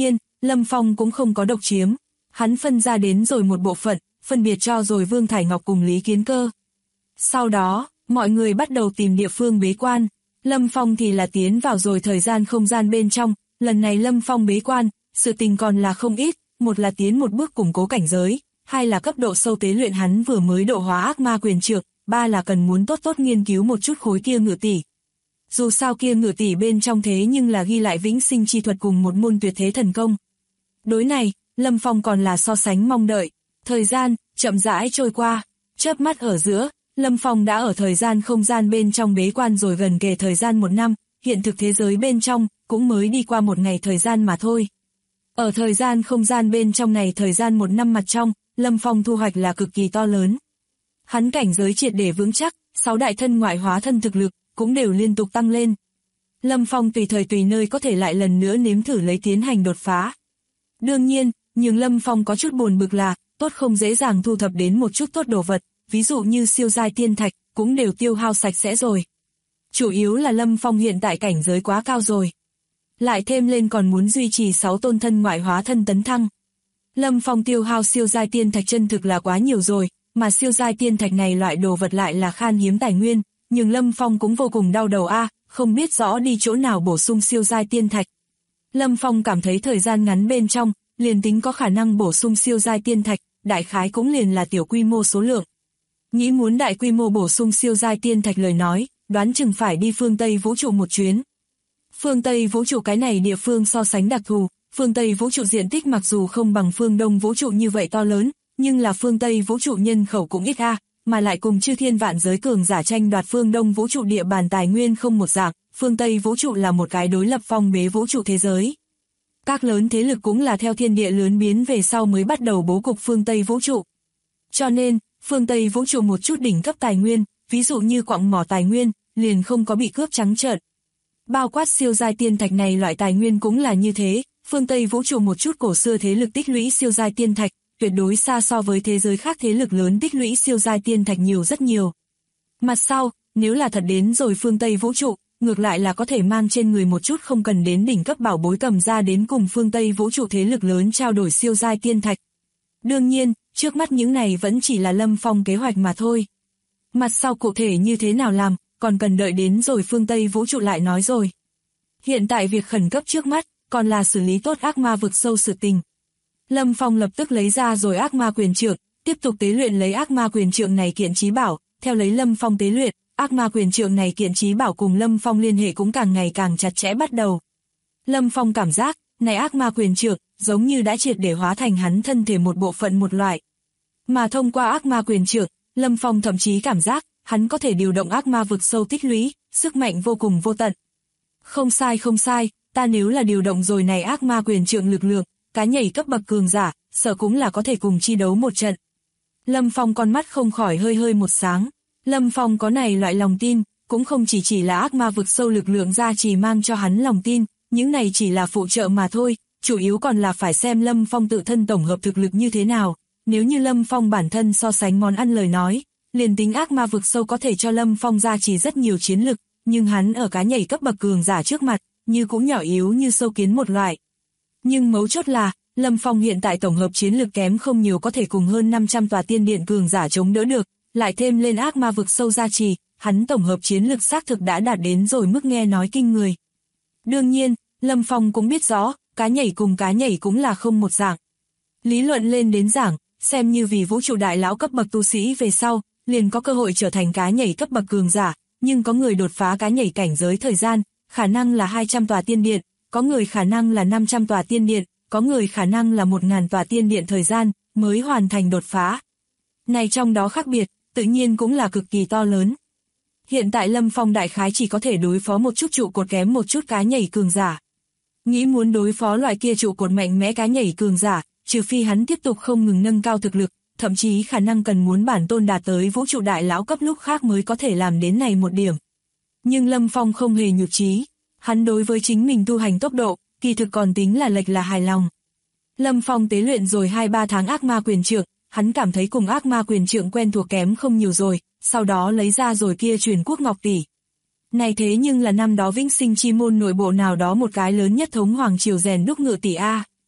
Lâm Phong cũng không có độc chiếm. Hắn phân ra đến rồi một bộ phận, phân biệt cho rồi Vương Thải Ngọc cùng Lý Kiến Cơ. Sau đó, mọi người bắt đầu tìm địa phương bế quan. Lâm Phong thì là tiến vào rồi thời gian không gian bên trong. Lần này Lâm Phong bế quan, sự tình còn là không ít. Một là tiến một bước củng cố cảnh giới, hai là cấp độ sâu tế luyện hắn vừa mới độ hóa ác ma quyền trượng, ba là cần muốn tốt tốt nghiên cứu một chút khối kia ngự tỷ. Dù sao kia ngự tỷ bên trong thế nhưng là ghi lại vĩnh sinh chi thuật cùng một môn tuyệt thế thần công. Đối này, Lâm Phong còn là so sánh mong đợi. Thời gian chậm rãi trôi qua, chớp mắt ở giữa, Lâm Phong đã ở thời gian không gian bên trong bế quan rồi gần kề thời gian 1 năm, hiện thực thế giới bên trong cũng mới đi qua 1 ngày thời gian mà thôi. Ở thời gian không gian bên trong này thời gian 1 năm mặt trong, Lâm Phong thu hoạch là cực kỳ to lớn. Hắn cảnh giới triệt để vững chắc, 6 đại thân ngoại hóa thân thực lực cũng đều liên tục tăng lên. Lâm Phong tùy thời tùy nơi có thể lại lần nữa nếm thử lấy tiến hành đột phá. Đương nhiên, nhưng Lâm Phong có chút buồn bực là, tốt không dễ dàng thu thập đến một chút tốt đồ vật, ví dụ như siêu giai tiên thạch, cũng đều tiêu hao sạch sẽ rồi. Chủ yếu là Lâm Phong hiện tại cảnh giới quá cao rồi. Lại thêm lên còn muốn duy trì 6 tôn thân ngoại hóa thân tấn thăng. Lâm Phong tiêu hao siêu giai tiên thạch chân thực là quá nhiều rồi, mà siêu giai tiên thạch này loại đồ vật lại là khan hiếm tài nguyên, nhưng Lâm Phong cũng vô cùng đau đầu không biết rõ đi chỗ nào bổ sung siêu giai tiên thạch. Lâm Phong cảm thấy thời gian ngắn bên trong, liền tính có khả năng bổ sung siêu giai tiên thạch, đại khái cũng liền là tiểu quy mô số lượng. Nghĩ muốn đại quy mô bổ sung siêu giai tiên thạch lời nói, đoán chừng phải đi phương Tây vũ trụ một chuyến. Phương Tây vũ trụ cái này địa phương so sánh đặc thù, phương Tây vũ trụ diện tích mặc dù không bằng phương Đông vũ trụ như vậy to lớn, nhưng là phương Tây vũ trụ nhân khẩu cũng ít mà lại cùng chư thiên vạn giới cường giả tranh đoạt phương Đông vũ trụ địa bàn tài nguyên không một dạng, phương Tây vũ trụ là một cái đối lập phong bế vũ trụ thế giới. Các lớn thế lực cũng là theo thiên địa lớn biến về sau mới bắt đầu bố cục phương Tây vũ trụ. Cho nên, phương Tây vũ trụ một chút đỉnh cấp tài nguyên, ví dụ như quặng mỏ tài nguyên, liền không có bị cướp trắng trợn. Bao quát siêu giai tiên thạch này loại tài nguyên cũng là như thế, phương Tây vũ trụ một chút cổ xưa thế lực tích lũy siêu giai tiên thạch, tuyệt đối xa so với thế giới khác thế lực lớn tích lũy siêu giai tiên thạch nhiều rất nhiều. Mặt sau, nếu là thật đến rồi phương Tây vũ trụ, ngược lại là có thể mang trên người một chút không cần đến đỉnh cấp bảo bối cầm ra đến cùng phương Tây vũ trụ thế lực lớn trao đổi siêu giai tiên thạch. Đương nhiên, trước mắt những này vẫn chỉ là Lâm Phong kế hoạch mà thôi. Mặt sau cụ thể như thế nào làm, còn cần đợi đến rồi phương Tây vũ trụ lại nói rồi. Hiện tại việc khẩn cấp trước mắt, còn là xử lý tốt ác ma vực sâu sự tình. Lâm Phong lập tức lấy ra rồi ác ma quyền trượng, tiếp tục tế luyện lấy ác ma quyền trượng này kiện chí bảo, theo lấy Lâm Phong tế luyện, ác ma quyền trượng này kiện chí bảo cùng Lâm Phong liên hệ cũng càng ngày càng chặt chẽ bắt đầu. Lâm Phong cảm giác, này ác ma quyền trượng, giống như đã triệt để hóa thành hắn thân thể một bộ phận một loại. Mà thông qua ác ma quyền trượng, Lâm Phong thậm chí cảm giác, hắn có thể điều động ác ma vực sâu tích lũy, sức mạnh vô cùng vô tận. Không sai, ta nếu là điều động rồi này ác ma quyền trượng lực lượng, cá nhảy cấp bậc cường giả, sợ cũng là có thể cùng chi đấu một trận. Lâm Phong con mắt không khỏi hơi một sáng. Lâm Phong có này loại lòng tin, cũng không chỉ là ác ma vực sâu lực lượng gia trì mang cho hắn lòng tin, những này chỉ là phụ trợ mà thôi, chủ yếu còn là phải xem Lâm Phong tự thân tổng hợp thực lực như thế nào. Nếu như Lâm Phong bản thân so sánh món ăn lời nói, liền tính ác ma vực sâu có thể cho Lâm Phong gia trì rất nhiều chiến lực, nhưng hắn ở cá nhảy cấp bậc cường giả trước mặt, như cũng nhỏ yếu như sâu kiến một loại. Nhưng mấu chốt là, Lâm Phong hiện tại tổng hợp chiến lực kém không nhiều có thể cùng hơn 500 tòa tiên điện cường giả chống đỡ được, lại thêm lên ác ma vực sâu gia trì, hắn tổng hợp chiến lực xác thực đã đạt đến rồi mức nghe nói kinh người. Đương nhiên, Lâm Phong cũng biết rõ, cá nhảy cùng cá nhảy cũng là không một dạng. Lý luận lên đến giảng, xem như vì vũ trụ đại lão cấp bậc tu sĩ về sau, liền có cơ hội trở thành cá nhảy cấp bậc cường giả, nhưng có người đột phá cá nhảy cảnh giới thời gian, khả năng là 200 tòa tiên điện, có người khả năng là 500 tòa tiên điện, có người khả năng là 1000 tòa tiên điện thời gian, mới hoàn thành đột phá. Này trong đó khác biệt, tự nhiên cũng là cực kỳ to lớn. Hiện tại Lâm Phong đại khái chỉ có thể đối phó một chút trụ cột kém một chút cá nhảy cường giả. Nghĩ muốn đối phó loại kia trụ cột mạnh mẽ cá nhảy cường giả, trừ phi hắn tiếp tục không ngừng nâng cao thực lực, thậm chí khả năng cần muốn bản tôn đạt tới vũ trụ đại lão cấp lúc khác mới có thể làm đến này một điểm. Nhưng Lâm Phong không hề nhụt chí, hắn đối với chính mình tu hành tốc độ, kỳ thực còn tính là lệch là hài lòng. Lâm Phong tế luyện rồi 2-3 tháng ác ma quyền trượng, hắn cảm thấy cùng ác ma quyền trượng quen thuộc kém không nhiều rồi, sau đó lấy ra rồi kia truyền quốc ngọc tỷ. Này thế nhưng là năm đó vĩnh sinh chi môn nội bộ nào đó một cái lớn nhất thống hoàng triều rèn đúc ngự tỷ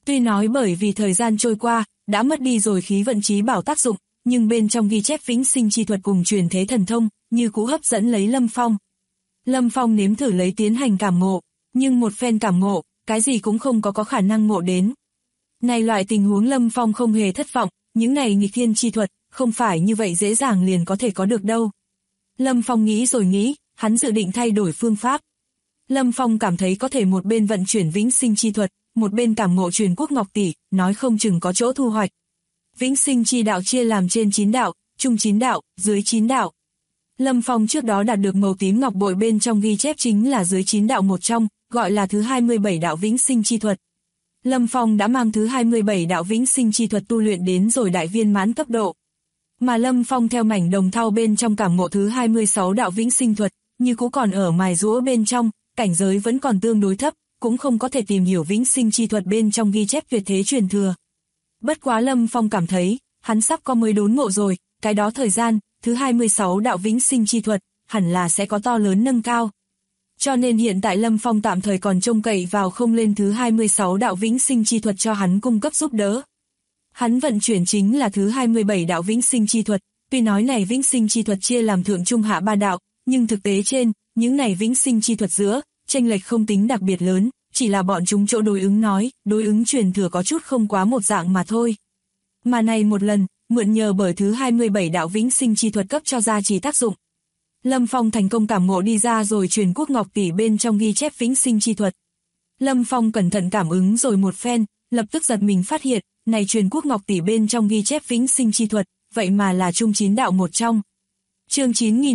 Tuy nói bởi vì thời gian trôi qua, đã mất đi rồi khí vận chí bảo tác dụng, nhưng bên trong ghi chép vĩnh sinh chi thuật cùng truyền thế thần thông, như cũ hấp dẫn lấy Lâm Phong. Lâm Phong nếm thử lấy tiến hành cảm ngộ, nhưng một phen cảm ngộ, cái gì cũng không có khả năng ngộ đến. Này loại tình huống Lâm Phong không hề thất vọng, những này nghịch thiên chi thuật, không phải như vậy dễ dàng liền có thể có được đâu. Lâm Phong nghĩ rồi nghĩ, hắn dự định thay đổi phương pháp. Lâm Phong cảm thấy có thể một bên vận chuyển vĩnh sinh chi thuật, một bên cảm ngộ truyền quốc ngọc tỷ, nói không chừng có chỗ thu hoạch. Vĩnh sinh chi đạo chia làm trên 9 đạo, trung 9 đạo, dưới 9 đạo. Lâm Phong trước đó đạt được màu tím ngọc bội bên trong ghi chép chính là dưới 9 đạo một trong, gọi là thứ 27 đạo vĩnh sinh chi thuật. Lâm Phong đã mang thứ 27 đạo vĩnh sinh chi thuật tu luyện đến rồi đại viên mãn cấp độ. Mà Lâm Phong theo mảnh đồng thau bên trong cảm ngộ thứ 26 đạo vĩnh sinh thuật, như cũ còn ở mài giũa bên trong, cảnh giới vẫn còn tương đối thấp, cũng không có thể tìm hiểu vĩnh sinh chi thuật bên trong ghi chép tuyệt thế truyền thừa. Bất quá Lâm Phong cảm thấy, hắn sắp có mới đốn ngộ rồi, cái đó thời gian, thứ 26 đạo vĩnh sinh chi thuật, hẳn là sẽ có to lớn nâng cao. Cho nên hiện tại Lâm Phong tạm thời còn trông cậy vào không lên thứ 26 đạo vĩnh sinh chi thuật cho hắn cung cấp giúp đỡ. Hắn vận chuyển chính là thứ 27 đạo vĩnh sinh chi thuật, tuy nói này vĩnh sinh chi thuật chia làm thượng trung hạ 3 đạo, nhưng thực tế trên, những này vĩnh sinh chi thuật giữa, chênh lệch không tính đặc biệt lớn, chỉ là bọn chúng chỗ đối ứng nói, đối ứng truyền thừa có chút không quá một dạng mà thôi. Mà này một lần, mượn nhờ bởi thứ 27 đạo vĩnh sinh chi thuật cấp cho ra chỉ tác dụng. Lâm Phong thành công cảm ngộ đi ra rồi truyền quốc ngọc tỷ bên trong ghi chép vĩnh sinh chi thuật. Lâm Phong cẩn thận cảm ứng rồi một phen, lập tức giật mình phát hiện, này truyền quốc ngọc tỷ bên trong ghi chép vĩnh sinh chi thuật, vậy mà là trung 9 đạo một trong. Chương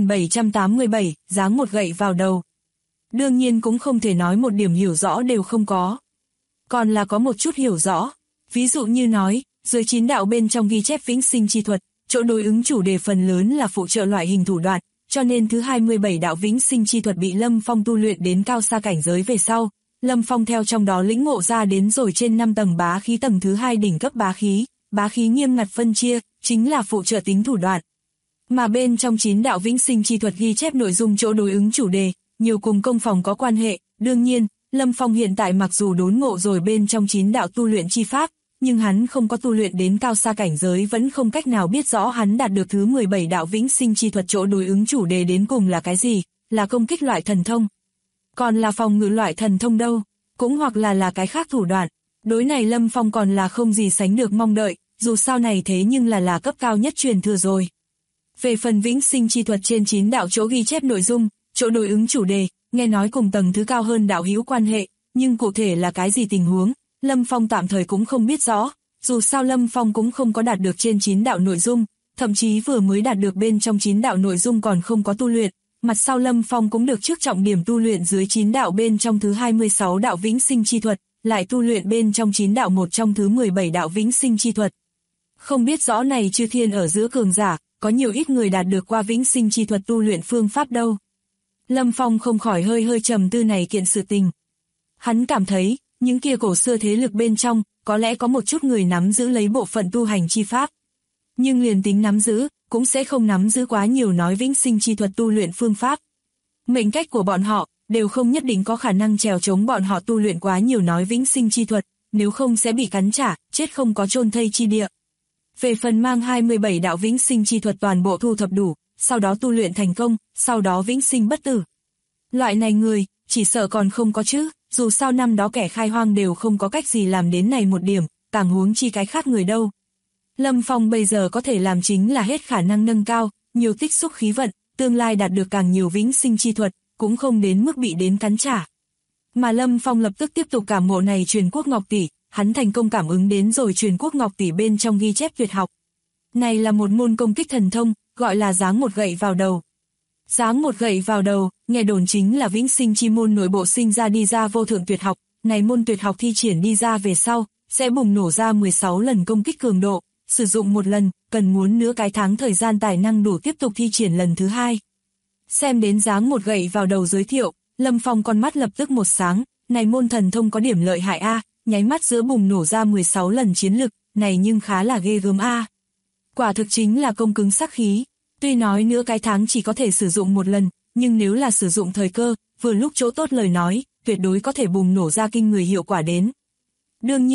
9787, giáng một gậy vào đầu. Đương nhiên cũng không thể nói một điểm hiểu rõ đều không có. Còn là có một chút hiểu rõ. Ví dụ như nói, dưới 9 đạo bên trong ghi chép vĩnh sinh chi thuật, chỗ đối ứng chủ đề phần lớn là phụ trợ loại hình thủ đoạn, cho nên thứ 27 đạo vĩnh sinh chi thuật bị Lâm Phong tu luyện đến cao xa cảnh giới về sau. Lâm Phong theo trong đó lĩnh ngộ ra đến rồi trên 5 tầng bá khí, tầng thứ 2 đỉnh cấp bá khí nghiêm ngặt phân chia, chính là phụ trợ tính thủ đoạn. Mà bên trong 9 đạo vĩnh sinh chi thuật ghi chép nội dung chỗ đối ứng chủ đề, nhiều cùng công phòng có quan hệ, đương nhiên, Lâm Phong hiện tại mặc dù đốn ngộ rồi bên trong 9 đạo tu luyện chi pháp, nhưng hắn không có tu luyện đến cao xa cảnh giới vẫn không cách nào biết rõ hắn đạt được thứ 17 đạo vĩnh sinh chi thuật chỗ đối ứng chủ đề đến cùng là cái gì, là công kích loại thần thông. Còn là phòng ngự loại thần thông đâu, cũng hoặc là cái khác thủ đoạn. Đối này Lâm Phong còn là không gì sánh được mong đợi, dù sao này thế nhưng là cấp cao nhất truyền thừa rồi. Về phần vĩnh sinh chi thuật trên 9 đạo chỗ ghi chép nội dung, chỗ đối ứng chủ đề, nghe nói cùng tầng thứ cao hơn đạo hữu quan hệ, nhưng cụ thể là cái gì tình huống, Lâm Phong tạm thời cũng không biết rõ, dù sao Lâm Phong cũng không có đạt được trên 9 đạo nội dung, thậm chí vừa mới đạt được bên trong 9 đạo nội dung còn không có tu luyện, mặt sau Lâm Phong cũng được trước trọng điểm tu luyện dưới 9 đạo bên trong thứ 26 đạo vĩnh sinh chi thuật, lại tu luyện bên trong 9 đạo một trong thứ 17 đạo vĩnh sinh chi thuật. Không biết rõ này chư thiên ở giữa cường giả, có nhiều ít người đạt được qua vĩnh sinh chi thuật tu luyện phương pháp đâu. Lâm Phong không khỏi hơi trầm tư này kiện sự tình. Hắn cảm thấy, những kia cổ xưa thế lực bên trong, có lẽ có một chút người nắm giữ lấy bộ phận tu hành chi pháp. Nhưng liền tính nắm giữ, cũng sẽ không nắm giữ quá nhiều nói vĩnh sinh chi thuật tu luyện phương pháp. Mệnh cách của bọn họ, đều không nhất định có khả năng trèo chống bọn họ tu luyện quá nhiều nói vĩnh sinh chi thuật, nếu không sẽ bị cắn trả, chết không có chôn thây chi địa. Về phần mang 27 đạo vĩnh sinh chi thuật toàn bộ thu thập đủ, sau đó tu luyện thành công, sau đó vĩnh sinh bất tử. Loại này người, chỉ sợ còn không có chứ, dù sao năm đó kẻ khai hoang đều không có cách gì làm đến này một điểm, càng huống chi cái khác người đâu. Lâm Phong bây giờ có thể làm chính là hết khả năng nâng cao, nhiều tích xúc khí vận, tương lai đạt được càng nhiều vĩnh sinh chi thuật, cũng không đến mức bị đến cắn trả. Mà Lâm Phong lập tức tiếp tục cảm ngộ này truyền quốc ngọc tỷ, hắn thành công cảm ứng đến rồi truyền quốc ngọc tỷ bên trong ghi chép tuyệt học. Này là một môn công kích thần thông, gọi là giáng một gậy vào đầu. Giáng một gậy vào đầu, nghe đồn chính là vĩnh sinh chi môn nội bộ sinh ra đi ra vô thượng tuyệt học, này môn tuyệt học thi triển đi ra về sau, sẽ bùng nổ ra 16 lần công kích cường độ, sử dụng một lần, cần muốn nửa cái tháng thời gian tài năng đủ tiếp tục thi triển lần thứ hai. Xem đến giáng một gậy vào đầu giới thiệu, Lâm Phong con mắt lập tức một sáng, này môn thần thông có điểm lợi hại a, nháy mắt giữa bùng nổ ra 16 lần chiến lực, này nhưng khá là ghê gớm a. Quả thực chính là công cứng sắc khí, tuy nói nửa cái tháng chỉ có thể sử dụng một lần, nhưng nếu là sử dụng thời cơ, vừa lúc chỗ tốt lời nói, tuyệt đối có thể bùng nổ ra kinh người hiệu quả đến. Đương nhiên,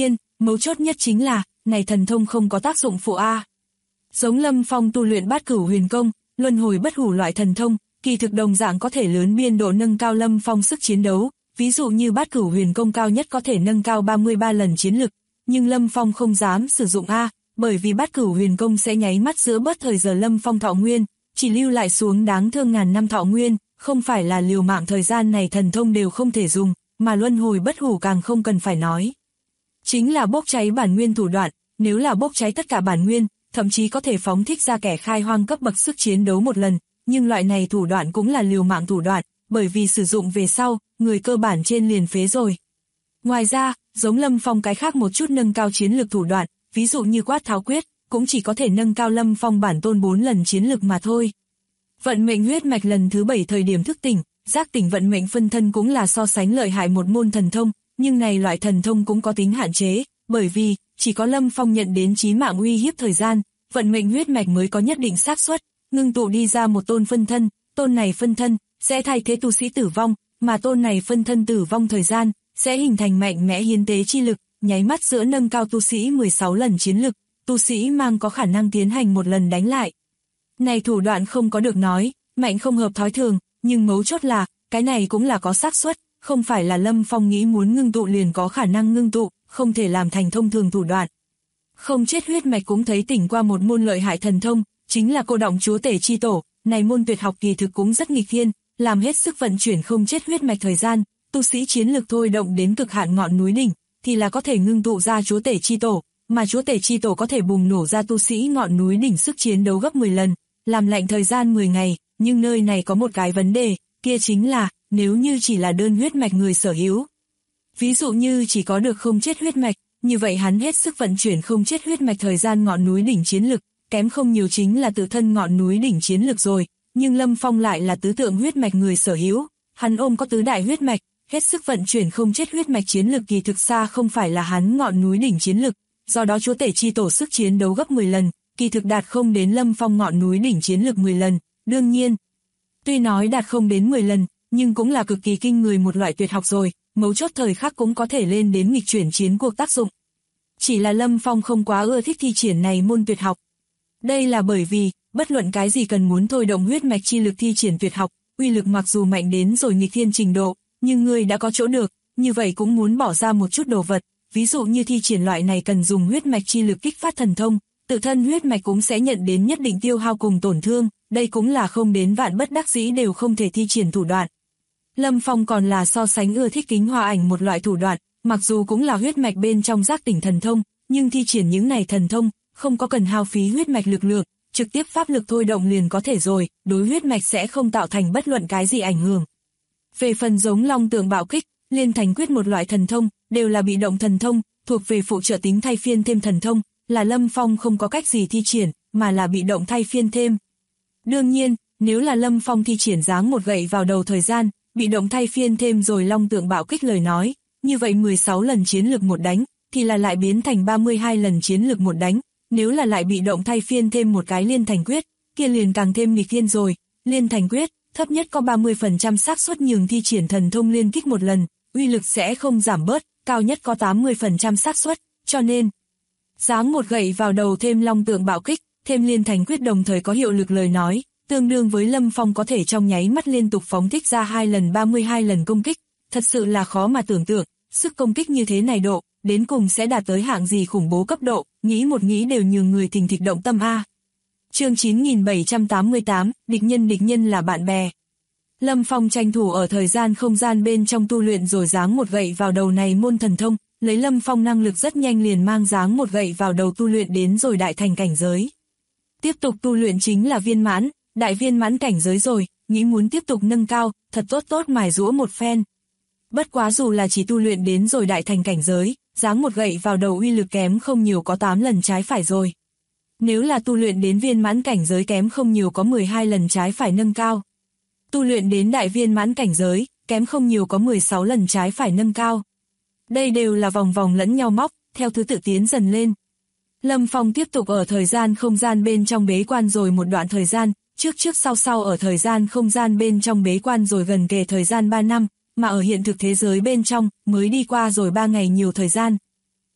mấu chốt nhất chính là, này thần thông không có tác dụng phụ a. Giống Lâm Phong tu luyện Bát Cửu Huyền Công, luân hồi bất hủ loại thần thông, kỳ thực đồng dạng có thể lớn biên độ nâng cao Lâm Phong sức chiến đấu, ví dụ như Bát Cửu Huyền Công cao nhất có thể nâng cao 33 lần chiến lực, nhưng Lâm Phong không dám sử dụng a, bởi vì Bát Cửu Huyền Công sẽ nháy mắt giữa bớt thời giờ Lâm Phong thọ nguyên, chỉ lưu lại xuống đáng thương ngàn năm thọ nguyên, không phải là liều mạng thời gian này thần thông đều không thể dùng, mà luân hồi bất hủ càng không cần phải nói. Chính là bốc cháy bản nguyên thủ đoạn, nếu là bốc cháy tất cả bản nguyên, thậm chí có thể phóng thích ra kẻ khai hoang cấp bậc sức chiến đấu một lần, nhưng loại này thủ đoạn cũng là liều mạng thủ đoạn, bởi vì sử dụng về sau, người cơ bản trên liền phế rồi. Ngoài ra, giống Lâm Phong cái khác một chút nâng cao chiến lực thủ đoạn, ví dụ như quát tháo quyết, cũng chỉ có thể nâng cao Lâm Phong bản tôn 4 lần chiến lực mà thôi. Vận mệnh huyết mạch lần thứ 7 thời điểm thức tỉnh, giác tỉnh vận mệnh phân thân cũng là so sánh lợi hại một môn thần thông, nhưng này loại thần thông cũng có tính hạn chế, bởi vì chỉ có Lâm Phong nhận đến chí mạng uy hiếp thời gian, vận mệnh huyết mạch mới có nhất định xác suất ngưng tụ đi ra một tôn phân thân, tôn này phân thân sẽ thay thế tu sĩ tử vong, mà tôn này phân thân tử vong thời gian sẽ hình thành mạnh mẽ hiến tế chi lực, nháy mắt giữa nâng cao tu sĩ 16 lần chiến lực, tu sĩ mang có khả năng tiến hành một lần đánh lại. Này thủ đoạn không có được nói, mạnh không hợp thói thường, nhưng mấu chốt là, cái này cũng là có xác suất, không phải là Lâm Phong nghĩ muốn ngưng tụ liền có khả năng ngưng tụ, không thể làm thành thông thường thủ đoạn. Không chết huyết mạch cũng thấy tỉnh qua một môn lợi hại thần thông, chính là cô động chúa tể chi tổ, này môn tuyệt học kỳ thực cũng rất nghịch thiên, làm hết sức vận chuyển không chết huyết mạch thời gian, tu sĩ chiến lực thôi động đến cực hạn ngọn núi đỉnh, thì là có thể ngưng tụ ra chúa tể chi tổ, mà chúa tể chi tổ có thể bùng nổ ra tu sĩ ngọn núi đỉnh sức chiến đấu gấp 10 lần, làm lạnh thời gian 10 ngày, nhưng nơi này có một cái vấn đề, kia chính là, nếu như chỉ là đơn huyết mạch người sở hữu. Ví dụ như chỉ có được không chết huyết mạch, như vậy hắn hết sức vận chuyển không chết huyết mạch thời gian ngọn núi đỉnh chiến lực, kém không nhiều chính là tự thân ngọn núi đỉnh chiến lực rồi, nhưng Lâm Phong lại là tứ tượng huyết mạch người sở hữu, hắn ôm có tứ đại huyết mạch, hết sức vận chuyển không chết huyết mạch chiến lực kỳ thực xa không phải là hắn ngọn núi đỉnh chiến lực, do đó chúa tể chi tổ sức chiến đấu gấp 10 lần, kỳ thực đạt không đến Lâm Phong ngọn núi đỉnh chiến lực 10 lần, đương nhiên. Tuy nói đạt không đến 10 lần, nhưng cũng là cực kỳ kinh người một loại tuyệt học rồi, mấu chốt thời khắc cũng có thể lên đến nghịch chuyển chiến cuộc tác dụng. Chỉ là Lâm Phong không quá ưa thích thi triển này môn tuyệt học. Đây là bởi vì, bất luận cái gì cần muốn thôi động huyết mạch chi lực thi triển tuyệt học, uy lực mặc dù mạnh đến rồi nghịch thiên trình độ, nhưng người đã có chỗ được, như vậy cũng muốn bỏ ra một chút đồ vật, ví dụ như thi triển loại này cần dùng huyết mạch chi lực kích phát thần thông, tự thân huyết mạch cũng sẽ nhận đến nhất định tiêu hao cùng tổn thương, đây cũng là không đến vạn bất đắc dĩ đều không thể thi triển thủ đoạn. Lâm Phong còn là so sánh ưa thích kính hoa ảnh một loại thủ đoạn, mặc dù cũng là huyết mạch bên trong giác tỉnh thần thông, nhưng thi triển những này thần thông, không có cần hao phí huyết mạch lực lượng, trực tiếp pháp lực thôi động liền có thể rồi, đối huyết mạch sẽ không tạo thành bất luận cái gì ảnh hưởng. Về phần giống long tượng bạo kích, liên thành quyết một loại thần thông, đều là bị động thần thông, thuộc về phụ trợ tính thay phiên thêm thần thông, là Lâm Phong không có cách gì thi triển, mà là bị động thay phiên thêm. Đương nhiên, nếu là Lâm Phong thi triển giáng một gậy vào đầu thời gian, bị động thay phiên thêm rồi long tượng bạo kích lời nói, như vậy 16 lần chiến lực một đánh, thì là lại biến thành 32 lần chiến lực một đánh, nếu là lại bị động thay phiên thêm một cái liên thành quyết, kia liền càng thêm nghịch thiên rồi, liên thành quyết, thấp nhất có 30% xác suất nhường thi triển thần thông liên kích một lần, uy lực sẽ không giảm bớt, cao nhất có 80% xác suất, cho nên, giáng một gậy vào đầu thêm long tượng bạo kích, thêm liên thành quyết đồng thời có hiệu lực lời nói, tương đương với Lâm Phong có thể trong nháy mắt liên tục phóng thích ra 2 lần 32 lần công kích, thật sự là khó mà tưởng tượng, sức công kích như thế này độ, đến cùng sẽ đạt tới hạng gì khủng bố cấp độ, nghĩ một nghĩ đều nhường người thình thịch động tâm a. Chương 9788, địch nhân là bạn bè. Lâm Phong tranh thủ ở thời gian không gian bên trong tu luyện rồi giáng một gậy vào đầu này môn thần thông, lấy Lâm Phong năng lực rất nhanh liền mang giáng một gậy vào đầu tu luyện đến rồi đại thành cảnh giới. Tiếp tục tu luyện chính là viên mãn, đại viên mãn cảnh giới rồi, nghĩ muốn tiếp tục nâng cao, thật tốt mài giũa một phen. Bất quá dù là chỉ tu luyện đến rồi đại thành cảnh giới, giáng một gậy vào đầu uy lực kém không nhiều có 8 lần trái phải rồi. Nếu là tu luyện đến viên mãn cảnh giới kém không nhiều có 12 lần trái phải nâng cao. Tu luyện đến đại viên mãn cảnh giới, kém không nhiều có 16 lần trái phải nâng cao. Đây đều là vòng vòng lẫn nhau móc, theo thứ tự tiến dần lên. Lâm Phong tiếp tục ở thời gian không gian bên trong bế quan rồi một đoạn thời gian, trước sau ở thời gian không gian bên trong bế quan rồi gần kề thời gian 3 năm, mà ở hiện thực thế giới bên trong mới đi qua rồi 3 ngày nhiều thời gian.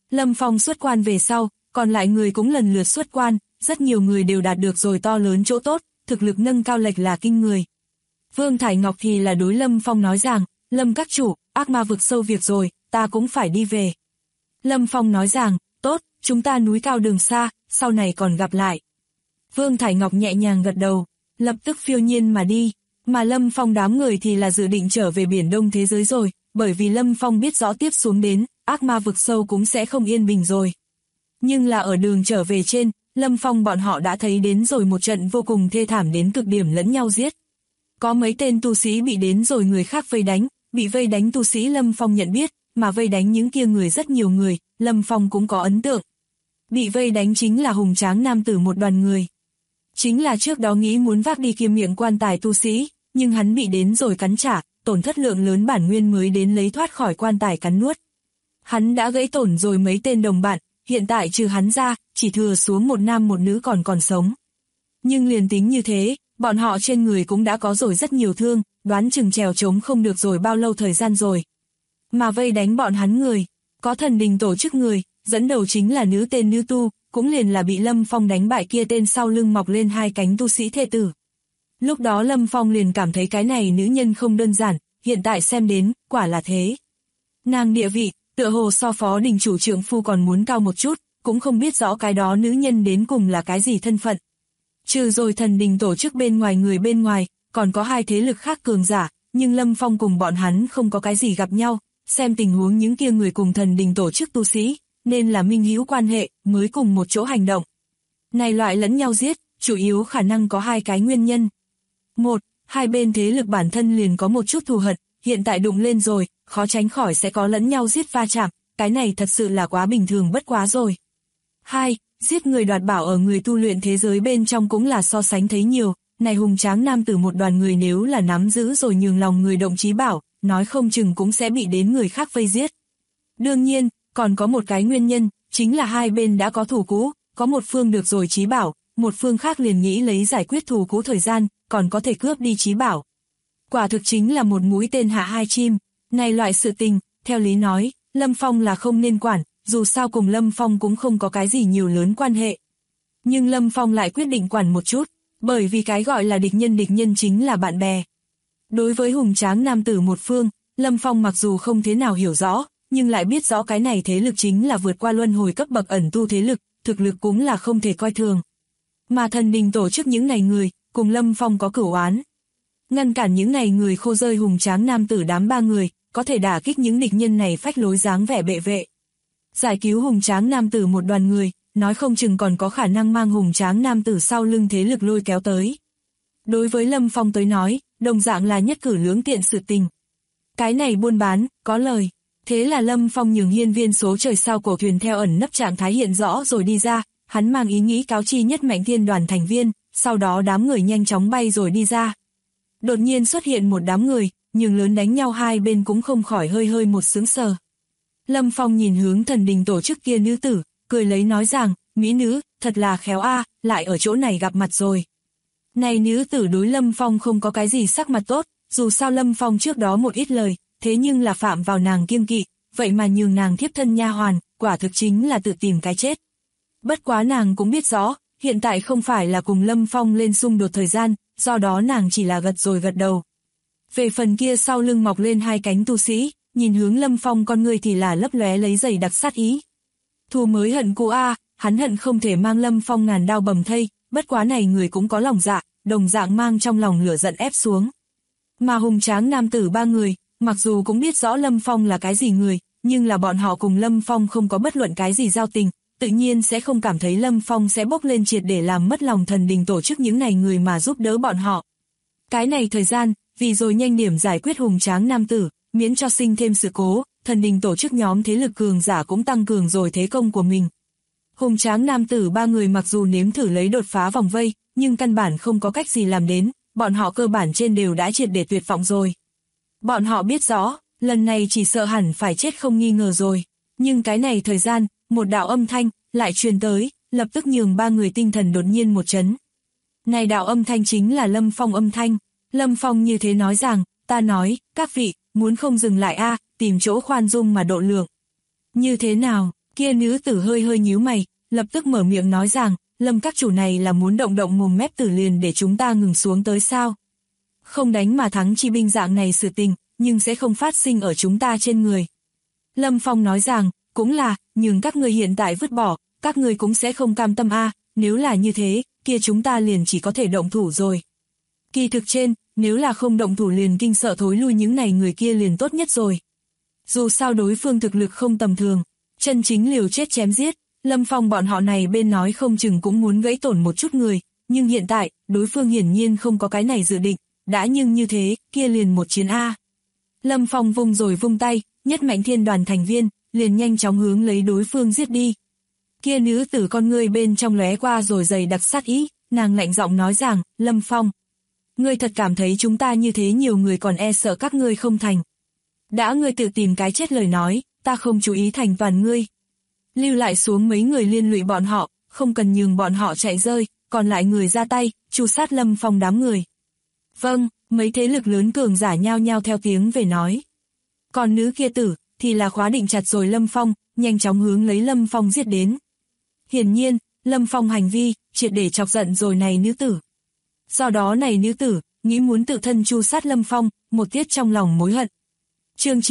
Lâm Phong xuất quan về sau, còn lại người cũng lần lượt xuất quan, rất nhiều người đều đạt được rồi to lớn chỗ tốt, thực lực nâng cao lệch là kinh người. Vương Thải Ngọc thì là đối Lâm Phong nói rằng, Lâm các chủ, ác ma vực sâu việc rồi, ta cũng phải đi về. Lâm Phong nói rằng, tốt, chúng ta núi cao đường xa, sau này còn gặp lại. Vương Thải Ngọc nhẹ nhàng gật đầu, lập tức phiêu nhiên mà đi, mà Lâm Phong đám người thì là dự định trở về biển Đông thế giới rồi, bởi vì Lâm Phong biết rõ tiếp xuống đến, ác ma vực sâu cũng sẽ không yên bình rồi. Nhưng là ở đường trở về trên, Lâm Phong bọn họ đã thấy đến rồi một trận vô cùng thê thảm đến cực điểm lẫn nhau giết. Có mấy tên tu sĩ bị đến rồi người khác vây đánh, bị vây đánh tu sĩ Lâm Phong nhận biết, mà vây đánh những kia người rất nhiều người, Lâm Phong cũng có ấn tượng. Bị vây đánh chính là hùng tráng nam tử một đoàn người. Chính là trước đó nghĩ muốn vác đi kia miệng quan tài tu sĩ, nhưng hắn bị đến rồi cắn trả, tổn thất lượng lớn bản nguyên mới đến lấy thoát khỏi quan tài cắn nuốt. Hắn đã gãy tổn rồi mấy tên đồng bạn, hiện tại trừ hắn ra, chỉ thừa xuống một nam một nữ còn sống. Nhưng liền tính như thế, bọn họ trên người cũng đã có rồi rất nhiều thương, đoán chừng trèo trống không được rồi bao lâu thời gian rồi. Mà vây đánh bọn hắn người, có thần đình tổ chức người, dẫn đầu chính là nữ tên nữ tu, cũng liền là bị Lâm Phong đánh bại kia tên sau lưng mọc lên hai cánh tu sĩ thê tử. Lúc đó Lâm Phong liền cảm thấy cái này nữ nhân không đơn giản, hiện tại xem đến, quả là thế. Nàng địa vị, tựa hồ so phó đình chủ trượng phu còn muốn cao một chút, cũng không biết rõ cái đó nữ nhân đến cùng là cái gì thân phận. Trừ rồi thần đình tổ chức bên ngoài người bên ngoài, còn có hai thế lực khác cường giả, nhưng Lâm Phong cùng bọn hắn không có cái gì gặp nhau, xem tình huống những kia người cùng thần đình tổ chức tu sĩ, nên là minh hữu quan hệ, mới cùng một chỗ hành động. Này loại lẫn nhau giết, chủ yếu khả năng có hai cái nguyên nhân. Một, hai bên thế lực bản thân liền có một chút thù hận, hiện tại đụng lên rồi, khó tránh khỏi sẽ có lẫn nhau giết va chạm, cái này thật sự là quá bình thường bất quá rồi. Hai, giết người đoạt bảo ở người tu luyện thế giới bên trong cũng là so sánh thấy nhiều, này hùng tráng nam tử một đoàn người nếu là nắm giữ rồi nhường lòng người động chí bảo, nói không chừng cũng sẽ bị đến người khác vây giết. Đương nhiên, còn có một cái nguyên nhân, chính là hai bên đã có thù cũ, có một phương được rồi chí bảo, một phương khác liền nghĩ lấy giải quyết thù cũ thời gian, còn có thể cướp đi chí bảo. Quả thực chính là một mũi tên hạ hai chim, này loại sự tình, theo lý nói, Lâm Phong là không nên quản, dù sao cùng Lâm Phong cũng không có cái gì nhiều lớn quan hệ. Nhưng Lâm Phong lại quyết định quản một chút, bởi vì cái gọi là địch nhân chính là bạn bè. Đối với hùng tráng nam tử một phương, Lâm Phong mặc dù không thế nào hiểu rõ, nhưng lại biết rõ cái này thế lực chính là vượt qua luân hồi cấp bậc ẩn tu thế lực, thực lực cũng là không thể coi thường. Mà thần đình tổ chức những này người, cùng Lâm Phong có cửu oán. Ngăn cản những này người khô rơi hùng tráng nam tử đám ba người, có thể đả kích những địch nhân này phách lối dáng vẻ bệ vệ. Giải cứu hùng tráng nam tử một đoàn người, nói không chừng còn có khả năng mang hùng tráng nam tử sau lưng thế lực lôi kéo tới. Đối với Lâm Phong tới nói, đồng dạng là nhất cử lưỡng tiện sự tình. Cái này buôn bán, có lời. Thế là Lâm Phong nhường hiên viên số trời sao cổ thuyền theo ẩn nấp trạng thái hiện rõ rồi đi ra, hắn mang ý nghĩ cáo chi nhất mạnh thiên đoàn thành viên, sau đó đám người nhanh chóng bay rồi đi ra. Đột nhiên xuất hiện một đám người, nhường lớn đánh nhau hai bên cũng không khỏi hơi một sướng sờ. Lâm Phong nhìn hướng thần đình tổ chức kia nữ tử, cười lấy nói rằng, mỹ nữ, thật là khéo a, lại ở chỗ này gặp mặt rồi. Này nữ tử đối Lâm Phong không có cái gì sắc mặt tốt, dù sao Lâm Phong trước đó một ít lời, thế nhưng là phạm vào nàng kiêng kỵ, vậy mà nhường nàng thiếp thân nha hoàn, quả thực chính là tự tìm cái chết. Bất quá nàng cũng biết rõ, hiện tại không phải là cùng Lâm Phong lên xung đột thời gian, do đó nàng chỉ là gật rồi gật đầu. Về phần kia sau lưng mọc lên hai cánh tu sĩ, nhìn hướng Lâm Phong con người thì là lấp lóe lấy dày đặc sát ý. Thù mới hận cũ a, hắn hận không thể mang Lâm Phong ngàn đao bầm thây, bất quá này người cũng có lòng dạ, đồng dạng mang trong lòng lửa giận ép xuống. Mà hùng tráng nam tử ba người, mặc dù cũng biết rõ Lâm Phong là cái gì người, nhưng là bọn họ cùng Lâm Phong không có bất luận cái gì giao tình, tự nhiên sẽ không cảm thấy Lâm Phong sẽ bốc lên triệt để làm mất lòng thần đình tổ chức những này người mà giúp đỡ bọn họ. Cái này thời gian, vì rồi nhanh điểm giải quyết hùng tráng nam tử, miễn cho sinh thêm sự cố, thần đình tổ chức nhóm thế lực cường giả cũng tăng cường rồi thế công của mình. Hùng tráng nam tử ba người mặc dù nếm thử lấy đột phá vòng vây, nhưng căn bản không có cách gì làm đến, bọn họ cơ bản trên đều đã triệt để tuyệt vọng rồi. Bọn họ biết rõ, lần này chỉ sợ hẳn phải chết không nghi ngờ rồi. Nhưng cái này thời gian, một đạo âm thanh lại truyền tới, lập tức nhường ba người tinh thần đột nhiên một chấn. Này đạo âm thanh chính là Lâm Phong âm thanh. Lâm Phong như thế nói rằng, ta nói, các vị, muốn không dừng lại a, tìm chỗ khoan dung mà độ lượng. Như thế nào, Kia nữ tử hơi hơi nhíu mày, lập tức mở miệng nói rằng, Lâm các chủ này là muốn động động mồm mép tử liền để chúng ta ngừng xuống tới sao? Không đánh mà thắng chi binh dạng này sự tình, nhưng sẽ không phát sinh ở chúng ta trên người. Lâm Phong nói rằng, cũng là, nhưng các ngươi hiện tại vứt bỏ, các ngươi cũng sẽ không cam tâm a, nếu là như thế, kia chúng ta liền chỉ có thể động thủ rồi. Kỳ thực trên, nếu là không động thủ liền kinh sợ thối lui những này người kia liền tốt nhất rồi. Dù sao đối phương thực lực không tầm thường, chân chính liều chết chém giết, Lâm Phong bọn họ này bên nói không chừng cũng muốn gãy tổn một chút người, nhưng hiện tại, đối phương hiển nhiên không có cái này dự định, đã nhưng như thế, kia liền một chiến A. Lâm Phong vung rồi vung tay, nhất mạnh thiên đoàn thành viên, liền nhanh chóng hướng lấy đối phương giết đi. Kia nữ tử con ngươi bên trong lóe qua rồi dày đặc sát ý, nàng lạnh giọng nói rằng, Lâm Phong, ngươi thật cảm thấy chúng ta như thế nhiều người còn e sợ các ngươi không thành. Đã ngươi tự tìm cái chết lời nói, ta không chú ý thành toàn ngươi. Lưu lại xuống mấy người liên lụy bọn họ, không cần nhường bọn họ chạy rơi, còn lại người ra tay, tru sát Lâm Phong đám người. Vâng, mấy thế lực lớn cường giả nhao nhao theo tiếng về nói. Còn nữ kia tử, thì là khóa định chặt rồi Lâm Phong, nhanh chóng hướng lấy Lâm Phong giết đến. Hiển nhiên, Lâm Phong hành vi, triệt để chọc giận rồi này nữ tử. Do đó này nữ tử, nghĩ muốn tự thân tru sát Lâm Phong, một tiết trong lòng mối hận. Chương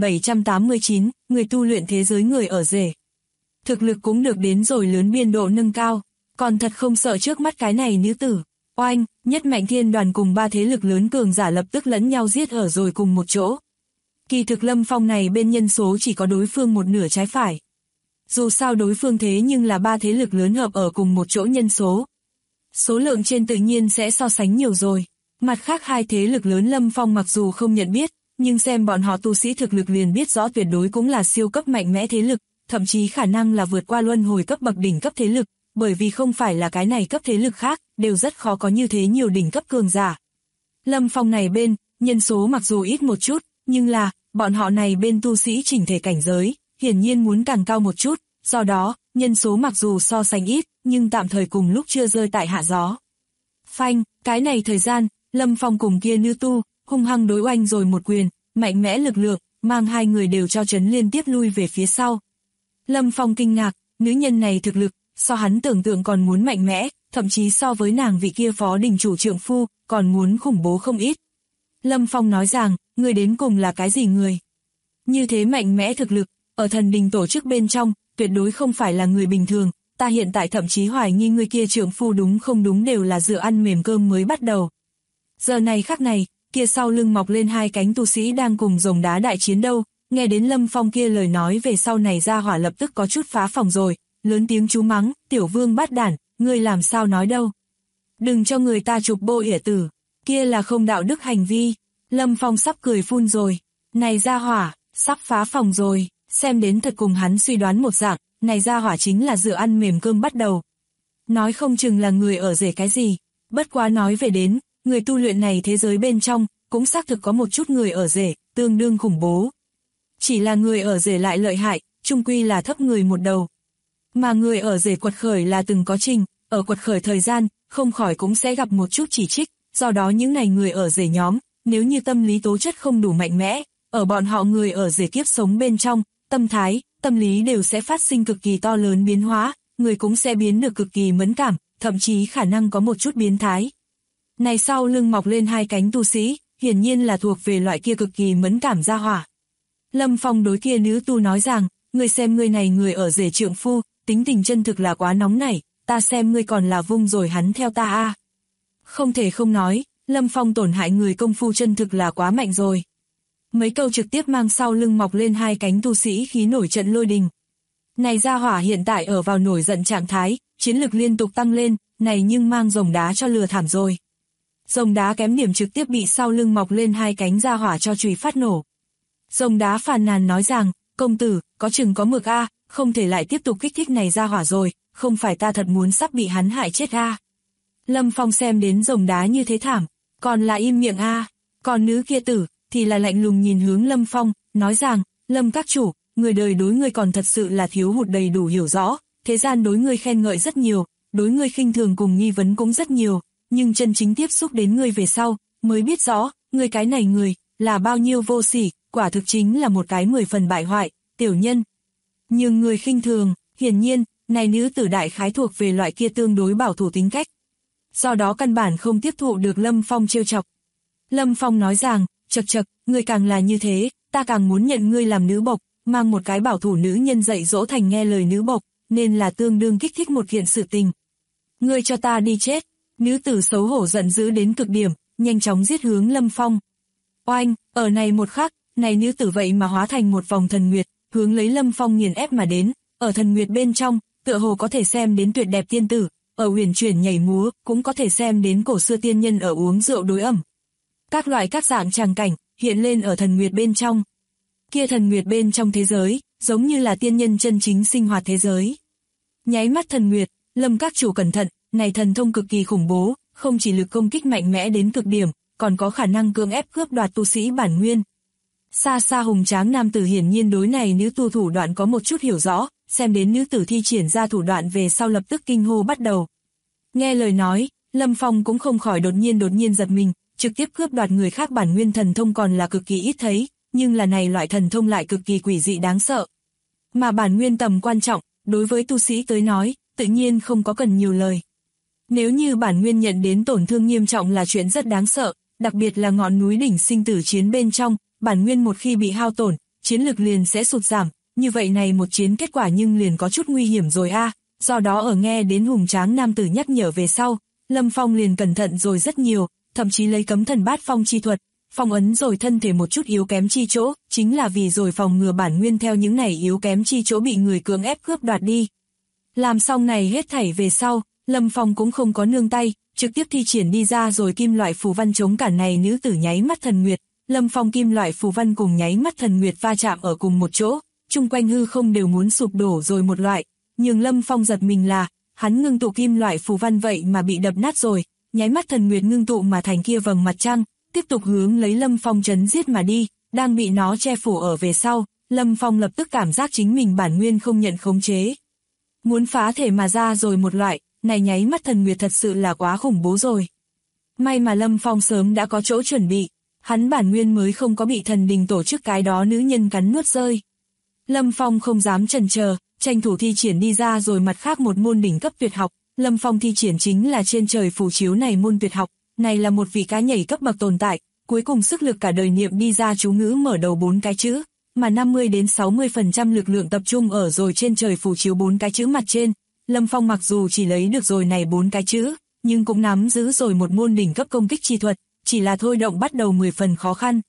9789, người tu luyện thế giới người ở rể. Thực lực cũng được đến rồi lớn biên độ nâng cao, còn thật không sợ trước mắt cái này nữ tử. Oanh, nhất mạnh thiên đoàn cùng ba thế lực lớn cường giả lập tức lẫn nhau giết ở rồi cùng một chỗ. Kỳ thực Lâm Phong này bên nhân số chỉ có đối phương một nửa trái phải. Dù sao đối phương thế nhưng là ba thế lực lớn hợp ở cùng một chỗ nhân số. Số lượng trên tự nhiên sẽ so sánh nhiều rồi. Mặt khác hai thế lực lớn Lâm Phong mặc dù không nhận biết, nhưng xem bọn họ tu sĩ thực lực liền biết rõ tuyệt đối cũng là siêu cấp mạnh mẽ thế lực, thậm chí khả năng là vượt qua luân hồi cấp bậc đỉnh cấp thế lực, bởi vì không phải là cái này cấp thế lực khác, đều rất khó có như thế nhiều đỉnh cấp cường giả. Lâm Phong này bên, nhân số mặc dù ít một chút, nhưng là, bọn họ này bên tu sĩ chỉnh thể cảnh giới, hiển nhiên muốn càng cao một chút, do đó, nhân số mặc dù so sánh ít, nhưng tạm thời cùng lúc chưa rơi tại hạ gió. Phanh, cái này thời gian, Lâm Phong cùng kia nữ tu, hung hăng đối oanh rồi một quyền, mạnh mẽ lực lượng, mang hai người đều cho chấn liên tiếp lui về phía sau. Lâm Phong kinh ngạc, nữ nhân này thực lực, so hắn tưởng tượng còn muốn mạnh mẽ, thậm chí so với nàng vị kia phó đình chủ trượng phu, còn muốn khủng bố không ít. Lâm Phong nói rằng, người đến cùng là cái gì người? Như thế mạnh mẽ thực lực, ở thần đình tổ chức bên trong, tuyệt đối không phải là người bình thường, ta hiện tại thậm chí hoài nghi người kia trượng phu đúng không đúng đều là dựa ăn mềm cơm mới bắt đầu. Giờ này khắc này, kia sau lưng mọc lên hai cánh tu sĩ đang cùng rồng đá đại chiến đâu, nghe đến Lâm Phong kia lời nói về sau này ra hỏa lập tức có chút phá phòng rồi, lớn tiếng chú mắng, tiểu vương bát đản, ngươi làm sao nói đâu. Đừng cho người ta chụp bộ ỉa tử, kia là không đạo đức hành vi. Lâm Phong sắp cười phun rồi, này ra hỏa, sắp phá phòng rồi, xem đến thật cùng hắn suy đoán một dạng, này ra hỏa chính là dựa ăn mềm cơm bắt đầu. Nói không chừng là người ở rể cái gì, bất quá nói về đến, người tu luyện này thế giới bên trong, cũng xác thực có một chút người ở rể, tương đương khủng bố. Chỉ là người ở rể lại lợi hại, chung quy là thấp người một đầu. Mà người ở rể quật khởi là từng có trình, ở quật khởi thời gian, không khỏi cũng sẽ gặp một chút chỉ trích, do đó những này người ở rể nhóm, nếu như tâm lý tố chất không đủ mạnh mẽ, ở bọn họ người ở rể kiếp sống bên trong, tâm thái, tâm lý đều sẽ phát sinh cực kỳ to lớn biến hóa, người cũng sẽ biến được cực kỳ mẫn cảm, thậm chí khả năng có một chút biến thái. Này sau lưng mọc lên hai cánh tu sĩ, hiển nhiên là thuộc về loại kia cực kỳ mẫn cảm gia hỏa. Lâm Phong đối kia nữ tu nói rằng, ngươi xem ngươi này người ở rể trượng phu, tính tình chân thực là quá nóng nảy, ta xem ngươi còn là vung rồi hắn theo ta a. Không thể không nói, Lâm Phong tổn hại người công phu chân thực là quá mạnh rồi. Mấy câu trực tiếp mang sau lưng mọc lên hai cánh tu sĩ khí nổi trận lôi đình. Này gia hỏa hiện tại ở vào nổi giận trạng thái, chiến lực liên tục tăng lên, này nhưng mang rồng đá cho lừa thảm rồi. Rồng đá kém điểm trực tiếp bị sau lưng mọc lên hai cánh gia hỏa cho chùy phát nổ. Rồng đá phàn nàn nói rằng, công tử, có chừng có mực a, không thể lại tiếp tục kích thích này gia hỏa rồi, không phải ta thật muốn sắp bị hắn hại chết a. Lâm Phong xem đến rồng đá như thế thảm, còn là im miệng a. Còn nữ kia tử, thì là lạnh lùng nhìn hướng Lâm Phong, nói rằng, Lâm các chủ, người đời đối ngươi còn thật sự là thiếu hụt đầy đủ hiểu rõ, thế gian đối ngươi khen ngợi rất nhiều, đối ngươi khinh thường cùng nghi vấn cũng rất nhiều, nhưng chân chính tiếp xúc đến ngươi về sau, mới biết rõ, ngươi cái này người, là bao nhiêu vô sỉ, quả thực chính là một cái 10 phần bại hoại, tiểu nhân. Nhưng người khinh thường, hiển nhiên, này nữ tử đại khái thuộc về loại kia tương đối bảo thủ tính cách. Do đó căn bản không tiếp thụ được Lâm Phong trêu chọc. Lâm Phong nói rằng, chậc chậc, ngươi càng là như thế, ta càng muốn nhận ngươi làm nữ bộc, mang một cái bảo thủ nữ nhân dạy dỗ thành nghe lời nữ bộc, nên là tương đương kích thích một kiện sự tình. Ngươi cho ta đi chết, nữ tử xấu hổ giận dữ đến cực điểm, nhanh chóng giết hướng Lâm Phong. Oanh, ở này một khắc, này nữ tử vậy mà hóa thành một vòng thần nguyệt, hướng lấy Lâm Phong nghiền ép mà đến, ở thần nguyệt bên trong, tựa hồ có thể xem đến tuyệt đẹp tiên tử, ở huyền chuyển nhảy múa, cũng có thể xem đến cổ xưa tiên nhân ở uống rượu đối ẩm. Các loại các dạng tràng cảnh, hiện lên ở thần nguyệt bên trong. Kia thần nguyệt bên trong thế giới, giống như là tiên nhân chân chính sinh hoạt thế giới. Nháy mắt thần nguyệt, Lâm các chủ cẩn thận, này thần thông cực kỳ khủng bố, không chỉ lực công kích mạnh mẽ đến cực điểm, còn có khả năng cưỡng ép cướp đoạt tu sĩ bản nguyên. Xa xa hùng tráng nam tử hiển nhiên đối này nữ tu thủ đoạn có một chút hiểu rõ, xem đến nữ tử thi triển ra thủ đoạn về sau lập tức kinh hô bắt đầu. Nghe lời nói, Lâm Phong cũng không khỏi đột nhiên giật mình, trực tiếp cướp đoạt người khác bản nguyên thần thông còn là cực kỳ ít thấy, nhưng là này loại thần thông lại cực kỳ quỷ dị đáng sợ. Mà bản nguyên tầm quan trọng, đối với tu sĩ tới nói, tự nhiên không có cần nhiều lời. Nếu như bản nguyên nhận đến tổn thương nghiêm trọng là chuyện rất đáng sợ, đặc biệt là ngọn núi đỉnh sinh tử chiến bên trong, bản nguyên một khi bị hao tổn, chiến lực liền sẽ sụt giảm, như vậy này một chiến kết quả nhưng liền có chút nguy hiểm rồi a. Do đó ở nghe đến hùng tráng nam tử nhắc nhở về sau, Lâm Phong liền cẩn thận rồi rất nhiều, thậm chí lấy cấm thần bát phong chi thuật, phong ấn rồi thân thể một chút yếu kém chi chỗ, chính là vì rồi phòng ngừa bản nguyên theo những này yếu kém chi chỗ bị người cưỡng ép cướp đoạt đi. Làm xong này hết thảy về sau, Lâm Phong cũng không có nương tay, trực tiếp thi triển đi ra rồi kim loại phù văn chống cản này nữ tử nháy mắt thần nguyệt. Lâm Phong kim loại phù văn cùng nháy mắt thần nguyệt va chạm ở cùng một chỗ, chung quanh hư không đều muốn sụp đổ rồi một loại, nhưng Lâm Phong giật mình là, hắn ngưng tụ kim loại phù văn vậy mà bị đập nát rồi, nháy mắt thần nguyệt ngưng tụ mà thành kia vầng mặt trăng, tiếp tục hướng lấy Lâm Phong chấn giết mà đi, đang bị nó che phủ ở về sau, Lâm Phong lập tức cảm giác chính mình bản nguyên không nhận khống chế. Muốn phá thể mà ra rồi một loại, này nháy mắt thần nguyệt thật sự là quá khủng bố rồi. May mà Lâm Phong sớm đã có chỗ chuẩn bị, hắn bản nguyên mới không có bị thần đình tổ chức cái đó nữ nhân cắn nuốt rơi. Lâm Phong không dám chần chờ, tranh thủ thi triển đi ra rồi mặt khác một môn đỉnh cấp tuyệt học, Lâm Phong thi triển chính là trên trời phù chiếu này môn tuyệt học, này là một vị cá nhảy cấp bậc tồn tại, cuối cùng sức lực cả đời niệm đi ra chú ngữ mở đầu 4 cái chữ, mà 50 đến 60% lực lượng tập trung ở rồi trên trời phù chiếu 4 cái chữ mặt trên. Lâm Phong mặc dù chỉ lấy được rồi này 4 cái chữ, nhưng cũng nắm giữ rồi một môn đỉnh cấp công kích chi thuật, chỉ là thôi động bắt đầu 10 phần khó khăn.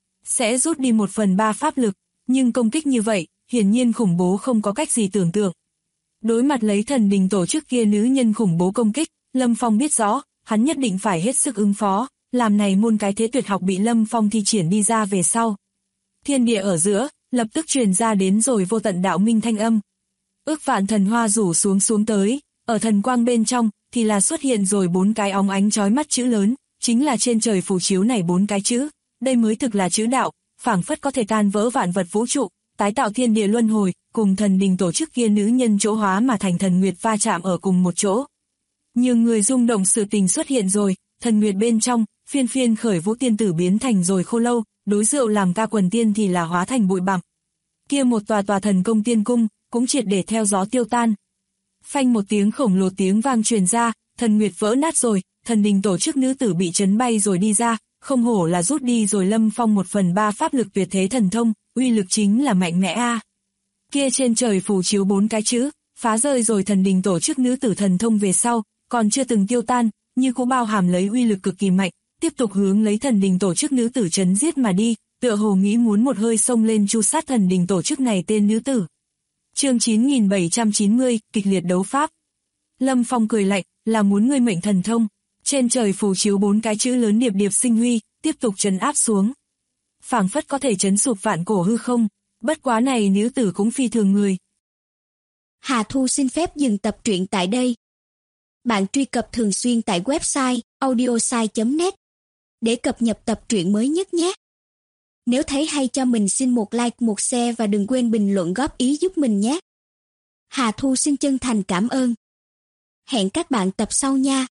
Sẽ rút đi 1/3 pháp lực, nhưng công kích như vậy, hiển nhiên khủng bố không có cách gì tưởng tượng. Đối mặt lấy thần đình tổ chức kia nữ nhân khủng bố công kích, Lâm Phong biết rõ, hắn nhất định phải hết sức ứng phó, làm này môn cái thế tuyệt học bị Lâm Phong thi triển đi ra về sau. Thiên địa ở giữa, lập tức truyền ra đến rồi vô tận đạo minh thanh âm. Ước vạn thần hoa rủ xuống tới, ở thần quang bên trong, thì là xuất hiện rồi 4 cái óng ánh chói mắt chữ lớn, chính là trên trời phù chiếu này 4 cái chữ, đây mới thực là chữ đạo, phảng phất có thể tan vỡ vạn vật vũ trụ, tái tạo thiên địa luân hồi, cùng thần đình tổ chức kia nữ nhân chỗ hóa mà thành thần nguyệt va chạm ở cùng một chỗ. Nhiều người rung động sự tình xuất hiện rồi, thần nguyệt bên trong, phiên phiên khởi vũ tiên tử biến thành rồi khô lâu, đối rượu làm ca quần tiên thì là hóa thành bụi bặm. Kia một tòa thần công tiên cung, cũng triệt để theo gió tiêu tan. Phanh một tiếng khổng lồ tiếng vang truyền ra, thần nguyệt vỡ nát rồi, thần đình tổ chức nữ tử bị chấn bay rồi đi ra, không hổ là rút đi rồi Lâm Phong 1/3 pháp lực tuyệt thế thần thông, uy lực chính là mạnh mẽ a. Kia trên trời phù chiếu 4 cái chữ, phá rơi rồi thần đình tổ chức nữ tử thần thông về sau, còn chưa từng tiêu tan, như cũng bao hàm lấy uy lực cực kỳ mạnh, tiếp tục hướng lấy thần đình tổ chức nữ tử chấn giết mà đi, tựa hồ nghĩ muốn một hơi xông lên chu sát thần đình tổ chức này tên nữ tử. Chương 9790, kịch liệt đấu pháp. Lâm Phong cười lạnh, là muốn ngươi mệnh thần thông. Trên trời phù chiếu 4 cái chữ lớn điệp điệp sinh huy, tiếp tục trấn áp xuống. Phảng phất có thể trấn sụp vạn cổ hư không, bất quá này nữ tử cũng phi thường người. Hà Thu xin phép dừng tập truyện tại đây. Bạn truy cập thường xuyên tại website audiosai.net để cập nhật tập truyện mới nhất nhé. Nếu thấy hay cho mình xin một like, một share và đừng quên bình luận góp ý giúp mình nhé. Hà Thu xin chân thành cảm ơn. Hẹn các bạn tập sau nha.